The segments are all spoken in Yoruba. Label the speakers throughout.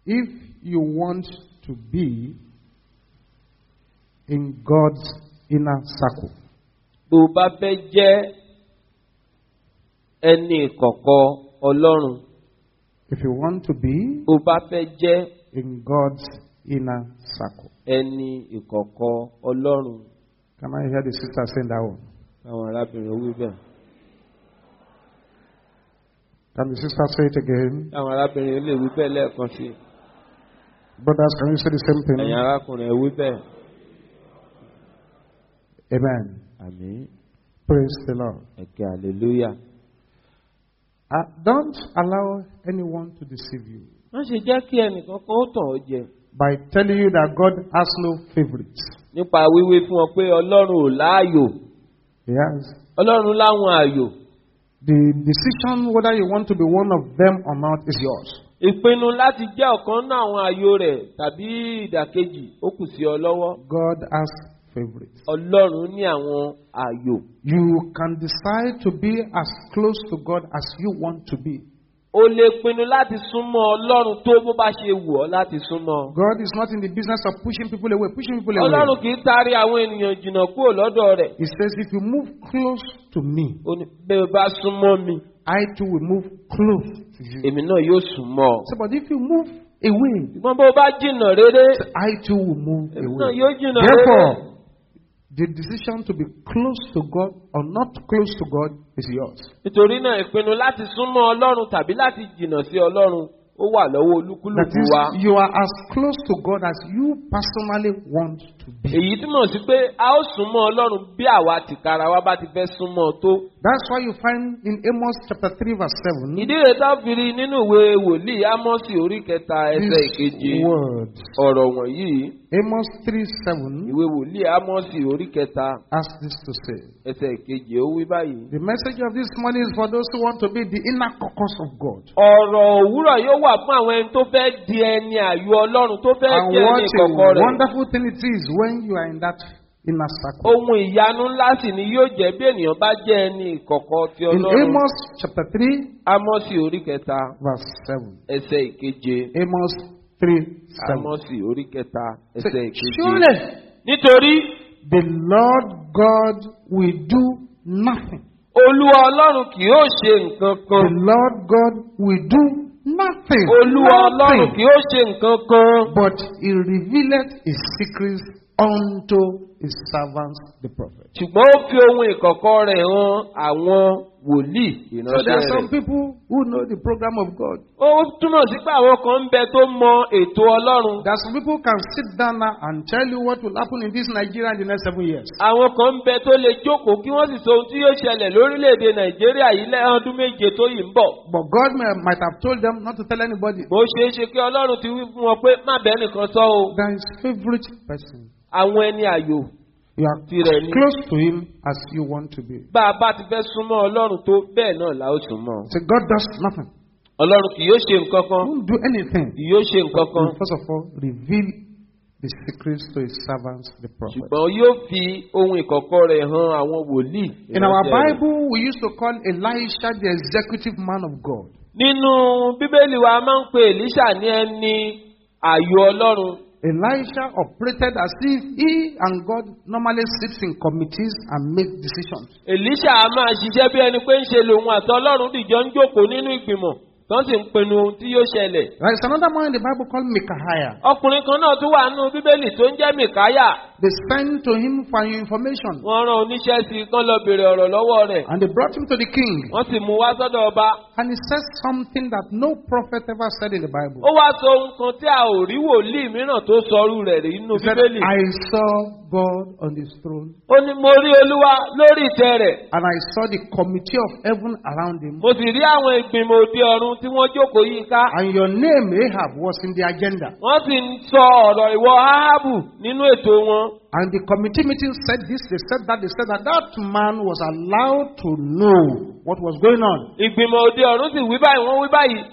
Speaker 1: if you want to be in God's inner circle,
Speaker 2: bó bá fẹ́ jẹ́ ẹni ìkọ̀kọ̀ Ọlọ́run,
Speaker 1: if you want to be
Speaker 2: bó bá fẹ́ jẹ́
Speaker 1: in God's inner circle.
Speaker 2: ẹni ìkọ̀kọ̀ Ọlọ́run.
Speaker 1: Can I hear the sister saying that one?
Speaker 2: Àwọn arábìnrin wí bẹ́ẹ̀.
Speaker 1: Can the sister say it again?
Speaker 2: Àwọn arábìnrin lè wí bẹ́ẹ̀ lẹ́ẹ̀kan sí.
Speaker 1: Brothers, can you say the same thing?
Speaker 2: Ẹ̀yin arákùnrin wí bẹ́ẹ̀.
Speaker 1: Amen.
Speaker 2: Àmín.
Speaker 1: Praise the Lord.
Speaker 2: Ẹ̀kẹ́ hallelujah.
Speaker 1: Don't allow anyone to deceive you
Speaker 2: Wọ́n ṣe jẹ́ kí ẹnìkan kan ó tàn ọ́ jẹ.
Speaker 1: by telling you that God has no favorites.
Speaker 2: Nípa wíwí fún ọ pé Ọlọ́run ò láàyò.
Speaker 1: Yes.
Speaker 2: Ọlọ́run láwọn ààyò.
Speaker 1: The decision whether you want to be one of them or not is yours.
Speaker 2: Ìpinnu láti jẹ́ ọ̀kan náà àwọn ààyò rẹ̀ tàbí ìdàkejì ó kù sí ọ lọ́wọ́.
Speaker 1: God has favorites.
Speaker 2: Ọlọ́run ní àwọn ààyò.
Speaker 1: You can decide to be as close to God as you want to be.
Speaker 2: O lè pinnu láti súnmọ́ Ọlọ́run tó bó bá ṣe wù ọ́ láti súnmọ́.
Speaker 1: God is not in the business of pushing people away.
Speaker 2: Ọlọ́run kì í taari àwọn ènìyàn jìnnà kúrò lọ́dọ̀ rẹ̀.
Speaker 1: He says, if you move close to me,
Speaker 2: Ó ní bẹ́ẹ̀ bá súnmọ́ mi,
Speaker 1: I too will move close to you.
Speaker 2: èmi náà yóò súnmọ́ ọ.
Speaker 1: So, but if you move away,
Speaker 2: Ṣùgbọ́n bó bá jìnnà rere,
Speaker 1: I too will move
Speaker 2: èmi náà
Speaker 1: away.
Speaker 2: yóò jìnnà rere.
Speaker 1: Therefore, the decision to be close to God or not close to God is yours.
Speaker 2: Nítorí náà ìpinnu láti súnmọ́ Ọlọ́run tàbí láti jìnnà sí Ọlọ́run ó wà lọ́wọ́
Speaker 1: That
Speaker 2: olúkúlùkù
Speaker 1: is,
Speaker 2: wa.
Speaker 1: you are as close to God as you personally want to be.
Speaker 2: Èyí túmọ̀ sí pé a ó súnmọ́ Ọlọ́run bí àwa tìkára wa bá ti fẹ́ súnmọ́ ọ tó.
Speaker 1: That's why you find in Amos chapter 3 verse 7
Speaker 2: Ìdí rẹ̀ tá fi rí nínú ìwé wòlíì Ámọ́sì orí 3 ẹsẹ̀ ìkeje
Speaker 1: these words.
Speaker 2: ọ̀rọ̀ wọ̀nyí.
Speaker 1: Amos 3:7
Speaker 2: Ìwé wòlíì Ámọ́sì orí 3
Speaker 1: has this to say.
Speaker 2: ẹsẹ̀ ìkeje ó wí báyìí.
Speaker 1: The message of this morning is for those who want to be the inner caucus of God.
Speaker 2: Ọ̀rọ̀ òwúrọ̀ yóò wà fún àwọn ẹni tó fẹ́ di ẹni ààyò Ọlọ́run tó fẹ́
Speaker 1: And
Speaker 2: di ẹni
Speaker 1: what a
Speaker 2: ìkọ̀kọ̀ rẹ̀.
Speaker 1: wonderful thing it is when you are in that inner circle.
Speaker 2: Ohun ìyanu ńlá sì ni yóò jẹ́ bí ènìyàn bá jẹ́ ẹni ìkọ̀kọ̀ ti
Speaker 1: In
Speaker 2: Ọlọ́run.
Speaker 1: Amos chapter 3
Speaker 2: Ámọ́sì orí 3
Speaker 1: verse 7.
Speaker 2: ẹsẹ̀ ìkeje.
Speaker 1: Amos 3:7.
Speaker 2: Ámọ́sì orí 3 ẹsẹ̀ ìkeje.
Speaker 1: Surely
Speaker 2: Nítorí
Speaker 1: the Lord God will do nothing.
Speaker 2: Olúwa Ọlọ́run kì yóò ṣe nǹkan
Speaker 1: The
Speaker 2: kan.
Speaker 1: Lord God will do nothing.
Speaker 2: Olúwa Ọlọ́run kì yóò ṣe nǹkan kan.
Speaker 1: But he revealeth his secrets unto his servants the prophets.
Speaker 2: Ṣùgbọ́n ó fi ohun ìkọ̀kọ̀ rẹ̀ hàn àwọn wòlíì
Speaker 1: So there are
Speaker 2: ìránṣẹ́
Speaker 1: some
Speaker 2: rẹ̀.
Speaker 1: people who know the program of God.
Speaker 2: Ó túmọ̀ sí pé àwọn kan ń bẹ tó mọ ètò Ọlọ́run.
Speaker 1: There are some people who can sit down now and tell you what will happen in this Nigeria in the next 7 years.
Speaker 2: Àwọn kan ń bẹ tó lè jókòó kí wọ́n sì sọ ohun tí yóò ṣẹlẹ̀ lórílẹ̀‐èdè Nàìjíríà yìí lẹ́ọdún méje tó yìí ń bọ̀.
Speaker 1: But God might have told them not to tell anybody.
Speaker 2: Bó ṣeé ṣe kí Ọlọ́run ti wí fún wọn pé má bẹ́ẹ̀ nìkan sọ o.
Speaker 1: There is favorite person.
Speaker 2: Àwọn ẹni ààyò
Speaker 1: You are
Speaker 2: tirẹ̀ ni.
Speaker 1: close to him as you want to be.
Speaker 2: Bá a bá ti fẹ́ súnmọ́ Ọlọ́run tó bẹ́ẹ̀ náà la ó súnmọ́.
Speaker 1: So God does nothing.
Speaker 2: Ọlọ́run kì yóò ṣe nǹkan kan.
Speaker 1: He won't do anything.
Speaker 2: Kì yóò ṣe nǹkan kan.
Speaker 1: First of all, reveal the secrets to his servants, the prophets.
Speaker 2: Ṣùgbọ́n yóò fi ohun ìkọ̀kọ̀ rẹ̀ hàn àwọn wòlíì.
Speaker 1: In our
Speaker 2: ìránṣẹ́ rẹ̀.
Speaker 1: Bible, we used to call Elisha the executive man of God.
Speaker 2: Nínú Bíbélì wa máa ń pe Èlíṣà ní ẹni ààyò Ọlọ́run.
Speaker 1: Elisha operated as if he and God normally sits in committees and make decisions.
Speaker 2: Èlíṣà a máa ṣiṣẹ́ bí ẹni pé ń ṣe lòun àti Ọlọ́run dìjọ ń jókòó nínú ìgbìmọ̀ tó sì ń pinnu ohun tí yóò ṣẹlẹ̀.
Speaker 1: There is another man in the Bible called Micaiah.
Speaker 2: Ọkùnrin kan náà tún wà nínú Bíbélì tó ń jẹ́ Mìkáyà.
Speaker 1: They sent to him for information.
Speaker 2: Wọ́n rán oníṣẹ́ sí i kán lọ béèrè ọ̀rọ̀ lọ́wọ́ rẹ̀.
Speaker 1: And they brought him to the king.
Speaker 2: Wọ́n sì mú wá sọ́dọ̀ ọba.
Speaker 1: And he said something that no prophet ever said in the Bible.
Speaker 2: Ó wá sọ ohun kan tí a ò rí wòlíì mìíràn tó sọrú rẹ̀ rí nínú
Speaker 1: He said,
Speaker 2: Bíbélì.
Speaker 1: I saw God on his throne.
Speaker 2: Ó ní mo rí Olúwa lórí ìtẹ́ rẹ̀.
Speaker 1: And I saw the committee of heaven around him.
Speaker 2: Mo sì rí àwọn ìgbìmọ̀ òde ọ̀run tí wọ́n jókòó yí ká.
Speaker 1: And your name, Ahab, was in the agenda.
Speaker 2: Wọ́n sì ń sọ ọ̀rọ̀ ìwọ Áhábù nínú ètò wọn.
Speaker 1: And the committee meeting said this, they said that, they said that that man was allowed to know what was going on.
Speaker 2: Ìgbìmọ̀ òde ọ̀run sì wí báyìí, wọ́n wí báyìí.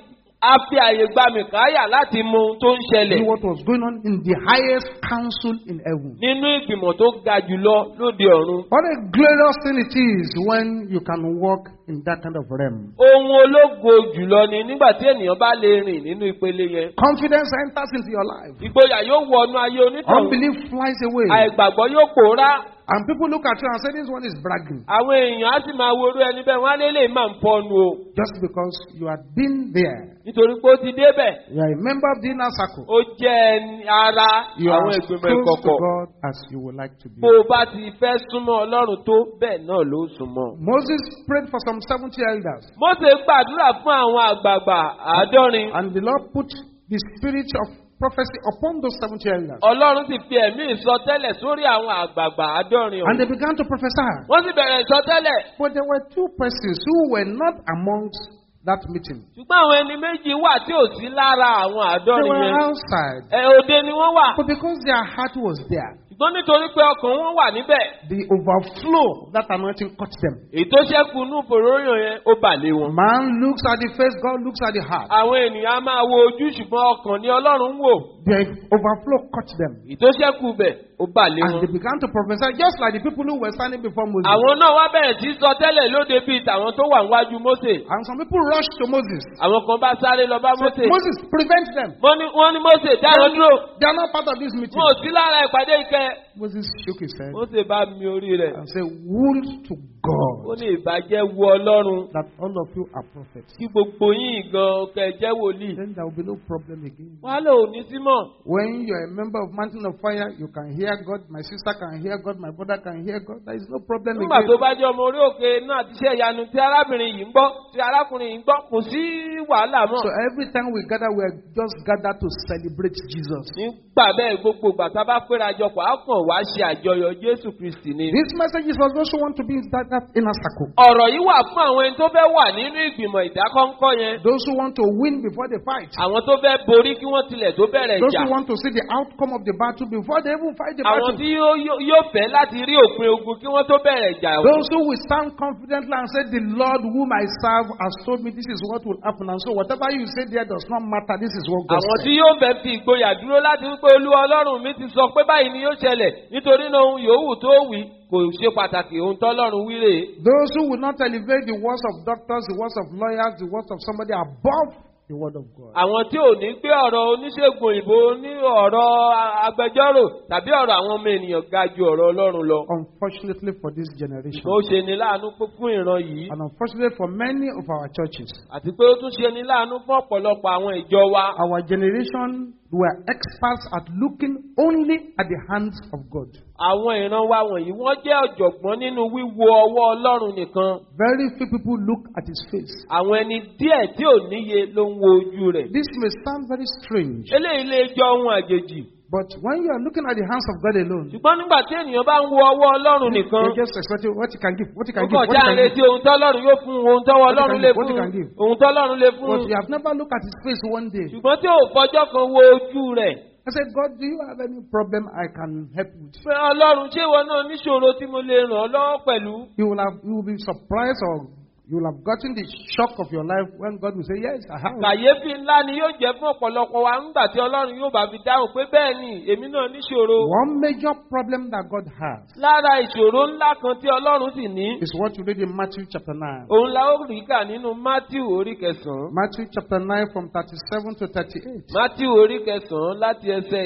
Speaker 2: A fi àyè gba Mìkáyà láti mọ ohun tó ń ṣẹlẹ̀.
Speaker 1: Knew what was going on in the highest council in heaven.
Speaker 2: Nínú ìgbìmọ̀ tó ga jùlọ lóde ọ̀run.
Speaker 1: What a glorious thing it is when you can walk in that kind of realm.
Speaker 2: Ohun ológo jùlọ ni nígbà tí ènìyàn bá lè rìn nínú ìpele yẹn.
Speaker 1: Confidence enters into your life.
Speaker 2: Ìgboyà yóò wọnú ayé onítọ̀hún.
Speaker 1: Unbelief flies away.
Speaker 2: Àìgbàgbọ́ yóò pòórá.
Speaker 1: And people look at you and say, this one is bragging.
Speaker 2: Àwọn èèyàn á sì máa wo orú ẹni bẹ́ẹ̀ wọ́n á lé lè máa ń pọnu o.
Speaker 1: Just because you had been there.
Speaker 2: Nítorí pé ó ti débẹ̀.
Speaker 1: You are a member of the inner circle.
Speaker 2: Ó jẹ́ ara
Speaker 1: You are
Speaker 2: àwọn
Speaker 1: as
Speaker 2: ìgbìmọ̀
Speaker 1: close to
Speaker 2: ìkọ̀kọ̀.
Speaker 1: God as you would like to be.
Speaker 2: Bó o bá ti fẹ́ súnmọ́ Ọlọ́run tó bẹ́ẹ̀ náà ló súnmọ́.
Speaker 1: Moses prayed for some 70 elders.
Speaker 2: Mósè gbàdúrà fún àwọn àgbààgbà 70.
Speaker 1: And the Lord put the spirit of prophecy upon those 70 elders.
Speaker 2: Ọlọ́run sì fi ẹ̀mí ìsọtẹ́lẹ̀ sórí àwọn àgbààgbà 70
Speaker 1: And they
Speaker 2: ọ̀hún.
Speaker 1: began to prophesy.
Speaker 2: Wọ́n sì bẹ̀rẹ̀ ìsọtẹ́lẹ̀.
Speaker 1: But there were two persons who were not amongst that meeting.
Speaker 2: Ṣùgbọ́n àwọn ẹni méjì wà tí ò sí lára àwọn
Speaker 1: They
Speaker 2: 70
Speaker 1: were
Speaker 2: yẹn.
Speaker 1: outside.
Speaker 2: Òde ni wọ́n wà.
Speaker 1: But because their heart was there,
Speaker 2: Ṣùgbọ́n nítorí pé ọkàn wọn wà níbẹ̀.
Speaker 1: the overflow of that anointing caught them.
Speaker 2: Èyí tó ṣẹ́kù nú fòróyàn yẹn ó bà lé wọn.
Speaker 1: Man looks at the face, God looks at the heart.
Speaker 2: Àwọn ènìyàn á máa wo ojú ṣùgbọ́n ọkàn ni Ọlọ́run ń wò.
Speaker 1: The overflow caught them.
Speaker 2: Èyí tó ṣẹ́kù bẹ̀ ó bà lé
Speaker 1: And
Speaker 2: wọn.
Speaker 1: they began to prophesy just like the people who were standing before Moses.
Speaker 2: Àwọn náà wá bẹ̀rẹ̀ sí sọ tẹ́lẹ̀ lóde bíi tàwọn tó wà níwájú Mósè.
Speaker 1: And some people rushed to Moses.
Speaker 2: Àwọn kan bá sáré lọ bá Mósè.
Speaker 1: Moses, prevent them.
Speaker 2: Wọ́n ní Mósè dáhùn dúró.
Speaker 1: They are not part of this meeting.
Speaker 2: Wọn ò sí lára ìpàdé ìkẹ́.
Speaker 1: Moses shook his head
Speaker 2: Mósè bá mi orí rẹ̀.
Speaker 1: and said, would to
Speaker 2: Ó
Speaker 1: God
Speaker 2: ní ìbàjẹ́ wo Ọlọ́run.
Speaker 1: that all of you are prophets.
Speaker 2: Kí gbogbo yín gan kẹ́ jẹ́ wòlíì.
Speaker 1: Then there will be no problem again.
Speaker 2: Wàhálà ò ní sí mọ́.
Speaker 1: When you are a member of Mountain of Fire, you can hear God. My sister can hear God. My brother can hear God. There is no problem
Speaker 2: Nígbà tó
Speaker 1: again.
Speaker 2: bá jẹ́ ọmọ orí òkè náà ti ṣe ìyanu tí arábìnrin yìí ń gbọ́ tí arákùnrin yìí ń gbọ́ kò sí wàhálà mọ́.
Speaker 1: So every time we gather, we are just gathered to celebrate Jesus.
Speaker 2: Nígbà bẹ́ẹ̀ gbogbo ìgbà tá a bá péra jọpọ̀ á kàn wá ṣe àjọyọ̀ Jésù Kristì ni.
Speaker 1: This message is for those who want to be in that inner circle.
Speaker 2: Ọ̀rọ̀ yìí wà fún àwọn ẹni tó fẹ́ wà nínú ìgbìmọ̀ ìdákọ́ńkọ́ yẹn.
Speaker 1: Those who want to win before they fight.
Speaker 2: Àwọn tó fẹ́ borí kí wọ́n tilẹ̀ tó bẹ̀rẹ̀
Speaker 1: Those
Speaker 2: ìjà.
Speaker 1: who want to see the outcome of the battle before they even fight the
Speaker 2: Àwọn
Speaker 1: battle.
Speaker 2: tí yóò fẹ́ láti rí òpin ogun kí wọ́n tó bẹ̀rẹ̀ ìjà.
Speaker 1: Those who will stand confidently and say, the Lord whom I serve has told me this is what will happen. And so whatever you say there does not matter. This is what God
Speaker 2: Àwọn tí
Speaker 1: said.
Speaker 2: yóò fẹ́ fi ìgboyà dúró láti wípé Olúwa Ọlọ́run mi ti sọ pé báyìí ni yóò ṣẹlẹ̀ nítorí náà ohun yòówù tó wí kò ṣe pàtàkì ohun tọ́lọ́run wí rèé.
Speaker 1: Those who will not elevate the words of doctors, the words of lawyers, the words of somebody above the word of God.
Speaker 2: Àwọn tí ò ní gbé ọ̀rọ̀ oníṣègùn òyìnbó ní ọ̀rọ̀ agbẹjọ́rò tàbí ọ̀rọ̀ àwọn ọmọ ènìyàn ga ju ọ̀rọ̀ Ọlọ́run lọ.
Speaker 1: Unfortunately for this generation.
Speaker 2: Ó ṣe ni láàánú fún ìran yìí.
Speaker 1: And unfortunately for many of our churches.
Speaker 2: Àti pé ó tún ṣe ni láàánú fún ọ̀pọ̀lọpọ̀ àwọn ìjọ wa.
Speaker 1: Our generation were experts at looking only at the hands of God.
Speaker 2: Àwọn ìran wa wọ̀nyí wọ́n jẹ́ ọ̀jọ̀gbọ́n nínú wíwo ọwọ́ Ọlọ́run nìkan.
Speaker 1: Very few people look at his face.
Speaker 2: Àwọn ẹni díẹ̀ tí ò níye ló ń wo ojú rẹ̀.
Speaker 1: This may sound very strange.
Speaker 2: Eléyìí lè jọ ohun àjèjì.
Speaker 1: But when you are looking at the hands of God alone,
Speaker 2: Ṣùgbọ́n nígbà tí ènìyàn bá ń wo ọwọ́ Ọlọ́run nìkan.
Speaker 1: you're just expecting what he can give, what he can
Speaker 2: Ó
Speaker 1: give,
Speaker 2: kàn
Speaker 1: what
Speaker 2: já
Speaker 1: he
Speaker 2: ń
Speaker 1: can
Speaker 2: retí
Speaker 1: give.
Speaker 2: ohun tọ́lọ́run yóò fún ohun tọ́wọ́ Ọlọ́run lè
Speaker 1: What
Speaker 2: fún
Speaker 1: he can give.
Speaker 2: ohun tọ́lọ́run lè fún.
Speaker 1: But you have never looked at his face one day.
Speaker 2: Ṣùgbọ́n tí ò fọjọ́ kan wo ojú rẹ̀.
Speaker 1: I said, God, do you have any problem I can help with?
Speaker 2: Pé Ọlọ́run ṣé ìwọ náà níṣòro tí mo lè ràn ọ́ lọ́wọ́ pẹ̀lú.
Speaker 1: You will be surprised, or you will have gotten the shock of your life when God will say, yes, I have.
Speaker 2: Kàyéfì ńlá ni yóò jẹ́ fún ọ̀pọ̀lọpọ̀ wa nígbà tí Ọlọ́run yóò bá fi dáhùn pé bẹ́ẹ̀ ni èmi náà níṣòro.
Speaker 1: One major problem that God has
Speaker 2: Lára ìṣòro ńlá kan tí Ọlọ́run sì ní.
Speaker 1: is what you read in Matthew chapter 9.
Speaker 2: Òun la ó rí kà nínú Mátíù orí 9.
Speaker 1: Matthew chapter 9 from 37 to 38.
Speaker 2: Mátíù orí 9 láti ẹsẹ̀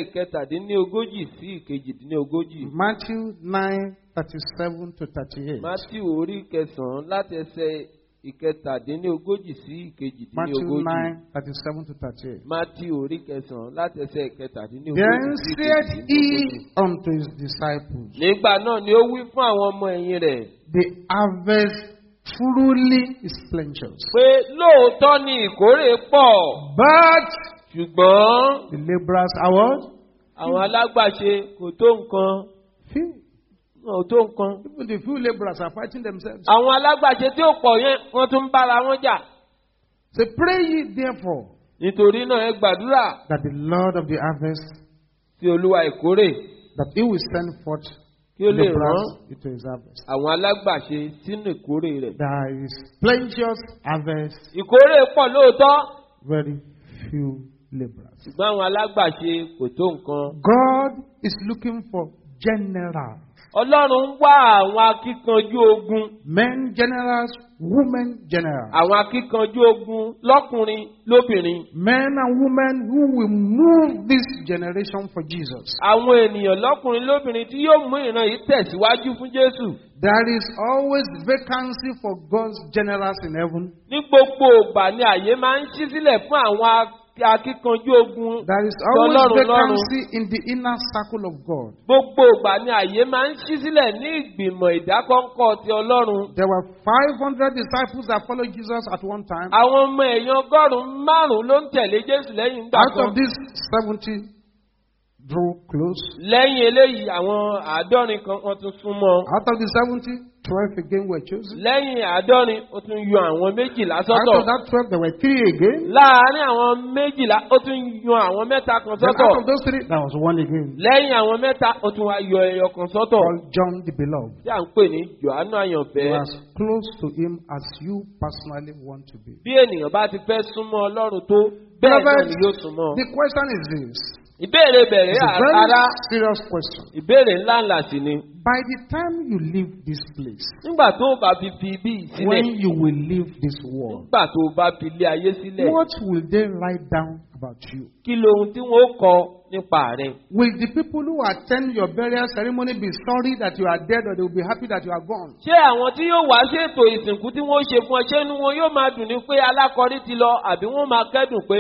Speaker 2: 17 sí 18.
Speaker 1: Matthew 9, 37 to 38.
Speaker 2: Mátíù orí 9 láti ẹsẹ̀ 17 sí 18.
Speaker 1: Matthew 9, 37 to 38.
Speaker 2: Mátíù orí 9 láti ẹsẹ̀ 17
Speaker 1: Then
Speaker 2: sí
Speaker 1: said he
Speaker 2: 18.
Speaker 1: unto his disciples,
Speaker 2: Nígbà náà ni ó wí fún àwọn ọmọ ẹ̀yìn rẹ̀
Speaker 1: the harvest truly is plenteous,
Speaker 2: pé lóòótọ́ ni ìkórè pọ̀
Speaker 1: but
Speaker 2: ṣùgbọ́n
Speaker 1: the laborers are what?
Speaker 2: àwọn alágbàṣe kò tó nǹkan.
Speaker 1: Few.
Speaker 2: Wọn ò tó nǹkan.
Speaker 1: Even the few laborers are fighting themselves.
Speaker 2: Àwọn alágbàṣe tí ó pọ̀ yẹn wọ́n tún ń bára wọn jà.
Speaker 1: Say, pray ye therefore
Speaker 2: Nítorí náà ẹ gbàdúrà
Speaker 1: that the Lord of the harvest,
Speaker 2: sí Olúwa ìkórè
Speaker 1: that he will send forth
Speaker 2: kí ó lè rán
Speaker 1: laborers into his harvest.
Speaker 2: àwọn alágbàṣe sínú ìkórè rẹ̀.
Speaker 1: There is plenteous harvest,
Speaker 2: Ìkórè pọ̀ lóòótọ́
Speaker 1: very few laborers.
Speaker 2: ṣùgbọ́n àwọn alágbàṣe kò tó nǹkan.
Speaker 1: God is looking for generals.
Speaker 2: Ọlọ́run ń wá àwọn akíkanjú ogun.
Speaker 1: Men generals, women generals.
Speaker 2: Àwọn akíkanjú ogun lọ́kùnrin lóbìnrin.
Speaker 1: Men and women who will move this generation for Jesus.
Speaker 2: Àwọn ènìyàn lọ́kùnrin lóbìnrin tí yóò mú ìran yìí tẹ̀síwájú fún Jésù.
Speaker 1: There is always vacancy for God's generals in heaven.
Speaker 2: Ní gbogbo ìgbà ni àyè máa ń ṣí sílẹ̀ fún àwọn akíkanjú ogun.
Speaker 1: There is always vacancy in the inner circle of God.
Speaker 2: Gbogbo ìgbà ni àyè máa ń ṣí sílẹ̀ ní ìgbìmọ̀ ìdákọ́ńkọ́ ti Ọlọ́run.
Speaker 1: There were 500 disciples that followed Jesus at one time.
Speaker 2: Àwọn ọmọ ẹ̀yàn 100 ló ń tẹ̀lé Jésù lẹ́yìn ìgbà
Speaker 1: Out
Speaker 2: kan.
Speaker 1: of these 70 drew close.
Speaker 2: Lẹ́yìn eléyìí àwọn 70 kan wọ́n tún súnmọ́.
Speaker 1: Out of the 70, 12 again were chosen.
Speaker 2: Lẹ́yìn 70 ó tún yọ àwọn 12
Speaker 1: Out
Speaker 2: sọ́tọ̀.
Speaker 1: of that 12, there were 3 again.
Speaker 2: Láàárín àwọn 12 ó tún yọ àwọn 3 kan
Speaker 1: Then
Speaker 2: sọ́tọ̀.
Speaker 1: out of those 3, there was 1 again.
Speaker 2: Lẹ́yìn àwọn 3 ó tún wá yọ ẹyọ kan sọ́tọ̀.
Speaker 1: Called John the Beloved.
Speaker 2: Tí à ń pè ní Jòhánù
Speaker 1: He
Speaker 2: àyànfẹ́.
Speaker 1: was close to him as you personally want to be.
Speaker 2: Bí ènìyàn bá ti fẹ́ súnmọ́ Ọlọ́run tó bẹ́ẹ̀ náà ni yóò súnmọ́.
Speaker 1: The question is this.
Speaker 2: Ìbéèrè bẹ̀rẹ̀
Speaker 1: It's a
Speaker 2: ara.
Speaker 1: very serious question.
Speaker 2: Ìbéèrè ńláńlá sì ni.
Speaker 1: By the time you leave this place,
Speaker 2: Nígbà tó o bá fi ibi ìsílẹ̀.
Speaker 1: when you will leave this world,
Speaker 2: Nígbà tó o bá fi ilé ayé sílẹ̀.
Speaker 1: what will they write down about you?
Speaker 2: Kí lohun tí wọ́n kọ nípa rẹ̀?
Speaker 1: Will the people who attend your burial ceremony be sorry that you are dead, or they will be happy that you are gone?
Speaker 2: Ṣé àwọn tí yóò wá ṣètò ìsìnkú tí wọ́n ṣe fún ọ, ṣé inú wọn yóò máa dùn ní pé alákọ̀rí ti lọ àbí wọ́n máa kẹ́dùn pé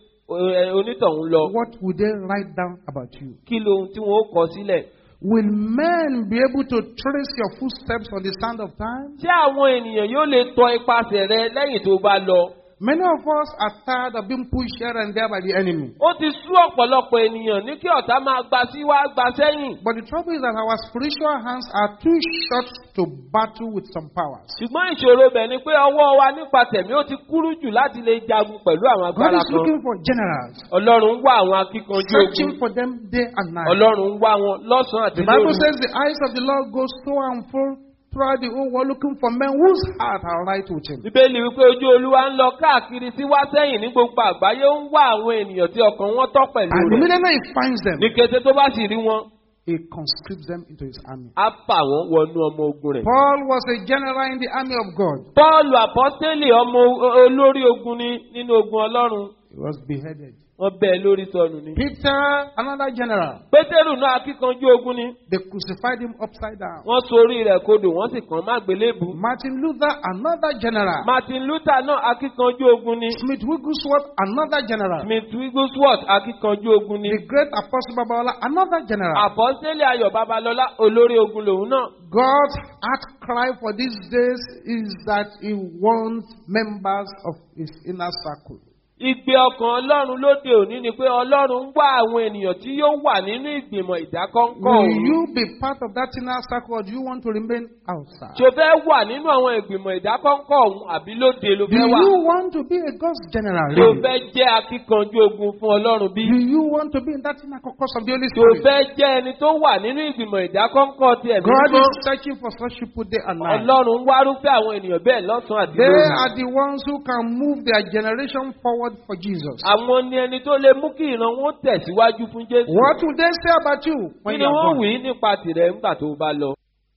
Speaker 2: onítọ̀hún lọ?
Speaker 1: What will they write down about you?
Speaker 2: Kí lohun tí wọ́n kọ sílẹ̀?
Speaker 1: Will men be able to trace your footsteps on the sand of time?
Speaker 2: Ṣé àwọn ènìyàn yóò lè tọ ipasẹ̀ rẹ lẹ́yìn tó bá lọ?
Speaker 1: Many of us are tired of being pushed here and there by the enemy.
Speaker 2: Ó ti sú ọ̀pọ̀lọpọ̀ ènìyàn ní kí ọ̀tá máa gba sí wá gba sẹ́yìn.
Speaker 1: But the trouble is that our spiritual hands are too short to battle with some powers.
Speaker 2: Ṣùgbọ́n ìṣòro bẹ̀ ni pé ọwọ́ wa nípa tẹ̀mí ó ti kúrú jù láti lè jagun pẹ̀lú àwọn
Speaker 1: God
Speaker 2: agbára
Speaker 1: is
Speaker 2: kan.
Speaker 1: looking for generals,
Speaker 2: Ọlọ́run ń wá àwọn akíkanjú
Speaker 1: searching
Speaker 2: ogun.
Speaker 1: for them day and night.
Speaker 2: Ọlọ́run ń wá wọn lọ́sàn-án àti
Speaker 1: The Bible
Speaker 2: lóru.
Speaker 1: says the eyes of the Lord go to and fro throughout the whole world looking for men whose heart are right with him.
Speaker 2: Bíbélì wípé ojú Olúwa ń lọ káàkiri sí wá sẹ́yìn ní gbogbo àgbáyé, ó ń wá àwọn ènìyàn tí ọkàn wọn tọ́ pẹ̀lú
Speaker 1: And
Speaker 2: rẹ̀.
Speaker 1: immediately he finds them,
Speaker 2: Ní kété tó bá sì rí wọn,
Speaker 1: he conscripts them into his army.
Speaker 2: á fà wọ́n wọnú ọmọ ogun rẹ̀.
Speaker 1: Paul was a general in the army of God.
Speaker 2: Pọ́ọ̀lù àpọ́stélì ọmọ olórí ogun ni nínú ogun Ọlọ́run.
Speaker 1: He was beheaded.
Speaker 2: Wọ́n bẹ̀ lórí sọnù ni.
Speaker 1: Peter, another general,
Speaker 2: Pétérù náà akíkanjú ogun ni.
Speaker 1: they crucified him upside down.
Speaker 2: Wọ́n sorí rẹ̀ kodò, wọ́n sì kàn má gbélébù.
Speaker 1: Martin Luther, another general.
Speaker 2: Martin Luther náà akíkanjú ogun ni.
Speaker 1: Smith Wigglesworth, another general.
Speaker 2: Smith Wigglesworth akíkanjú ogun ni.
Speaker 1: The great apostle Babalola, another general.
Speaker 2: Àpọ́stélì Ayọ̀ Babalọ́lá olórí ogun lòun náà.
Speaker 1: God's heart cry for these days is that he wants members of his inner circle.
Speaker 2: Ìgbé ọkàn Ọlọ́run lóde òní ni pé Ọlọ́run ń wá àwọn ènìyàn tí yóò wà nínú ìgbìmọ̀ ìdákọ́ńkọ́
Speaker 1: Will
Speaker 2: òun.
Speaker 1: you be part of that inner circle, or do you want to remain outside?
Speaker 2: Ṣo fẹ́ wà nínú àwọn ìgbìmọ̀ ìdákọ́ńkọ́ òun àbí lóde ló
Speaker 1: Do
Speaker 2: fẹ́ wà?
Speaker 1: you want to be a God's general?
Speaker 2: Ṣo
Speaker 1: Really?
Speaker 2: fẹ́ jẹ́ akíkanjú ogun fún Ọlọ́run bí?
Speaker 1: Do you want to be in that inner caucus of the Holy
Speaker 2: Ṣo
Speaker 1: Spirit?
Speaker 2: fẹ́ jẹ́ ẹni tó wà nínú ìgbìmọ̀ ìdákọ́ńkọ́ ti ẹ̀mí
Speaker 1: God
Speaker 2: mímọ́?
Speaker 1: is searching for such people day and night.
Speaker 2: Ọlọ́run ń wárúfẹ́ àwọn ènìyàn bẹ́ẹ̀ lọ́sàn-án àti
Speaker 1: They
Speaker 2: lóru.
Speaker 1: are the ones who can move their generation forward for Jesus.
Speaker 2: Àwọn ni ẹni tó lè mú kí ìran wọn tẹ̀síwájú fún Jésù.
Speaker 1: What will they say about you
Speaker 2: Kí
Speaker 1: when
Speaker 2: ni
Speaker 1: you are
Speaker 2: wọ́n
Speaker 1: gone?
Speaker 2: wí nípa tìrẹ nígbà tó bá lọ?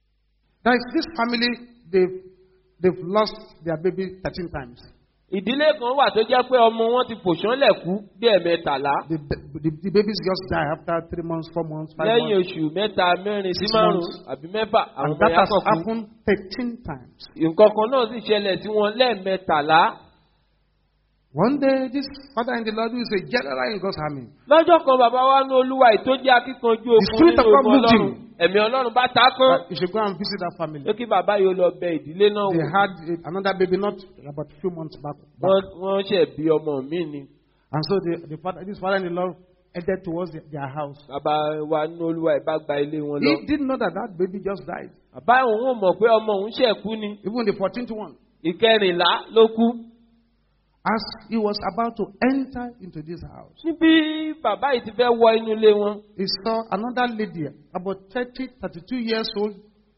Speaker 1: There is this family, they've lost their baby 13 times.
Speaker 2: Ìdílé kan wà tó jẹ́ pé ọmọ wọn ti fòṣánlẹ̀ kú bí ẹ̀mẹ́tàlá.
Speaker 1: The babies just die after 3 months, 4 months, 5
Speaker 2: Lẹ́yìn
Speaker 1: months.
Speaker 2: oṣù mẹ́ta, mẹ́rin sí
Speaker 1: 6
Speaker 2: márùn-ún
Speaker 1: months.
Speaker 2: àbí mẹ́fà àwọn
Speaker 1: And
Speaker 2: ọmọ
Speaker 1: that
Speaker 2: yà
Speaker 1: has
Speaker 2: kàn kú.
Speaker 1: happened 13 times.
Speaker 2: Nǹkan kan náà sì ṣẹlẹ̀ sí wọn lẹ́ẹ̀mẹ́tàlá.
Speaker 1: One day, this father in the Lord who is a general in God's army,
Speaker 2: Lọ́jọ́ kan bàbá wa ní Olúwa yìí tó jẹ́ akíkanjú ogun
Speaker 1: Spirit of
Speaker 2: nínú
Speaker 1: God
Speaker 2: ogun
Speaker 1: moved
Speaker 2: Ọlọ́run. Ẹ̀mí Ọlọ́run bá ta kán.
Speaker 1: you should go and visit that family.
Speaker 2: Pé kí bàbá yìí ó lọ bẹ ìdílé náà
Speaker 1: They
Speaker 2: wò.
Speaker 1: had another baby not about a few months back.
Speaker 2: Wọ́n ṣẹ̀ bí ọmọ mi ni.
Speaker 1: And so this father in the Lord headed towards their house.
Speaker 2: Bàbá wa ní Olúwa yìí bá gba ilé wọn lọ.
Speaker 1: He didn't know that baby just died.
Speaker 2: Bàbá òun ò mọ̀ pé ọmọ òun ṣẹ̀ kú ni.
Speaker 1: Even the 14th one.
Speaker 2: Ìkẹrìnlá ló kú.
Speaker 1: As he was about to enter into this house,
Speaker 2: Níbi bàbá yìí ti fẹ́ wọ inú ilé wọn.
Speaker 1: he saw another lady, about 32 years old,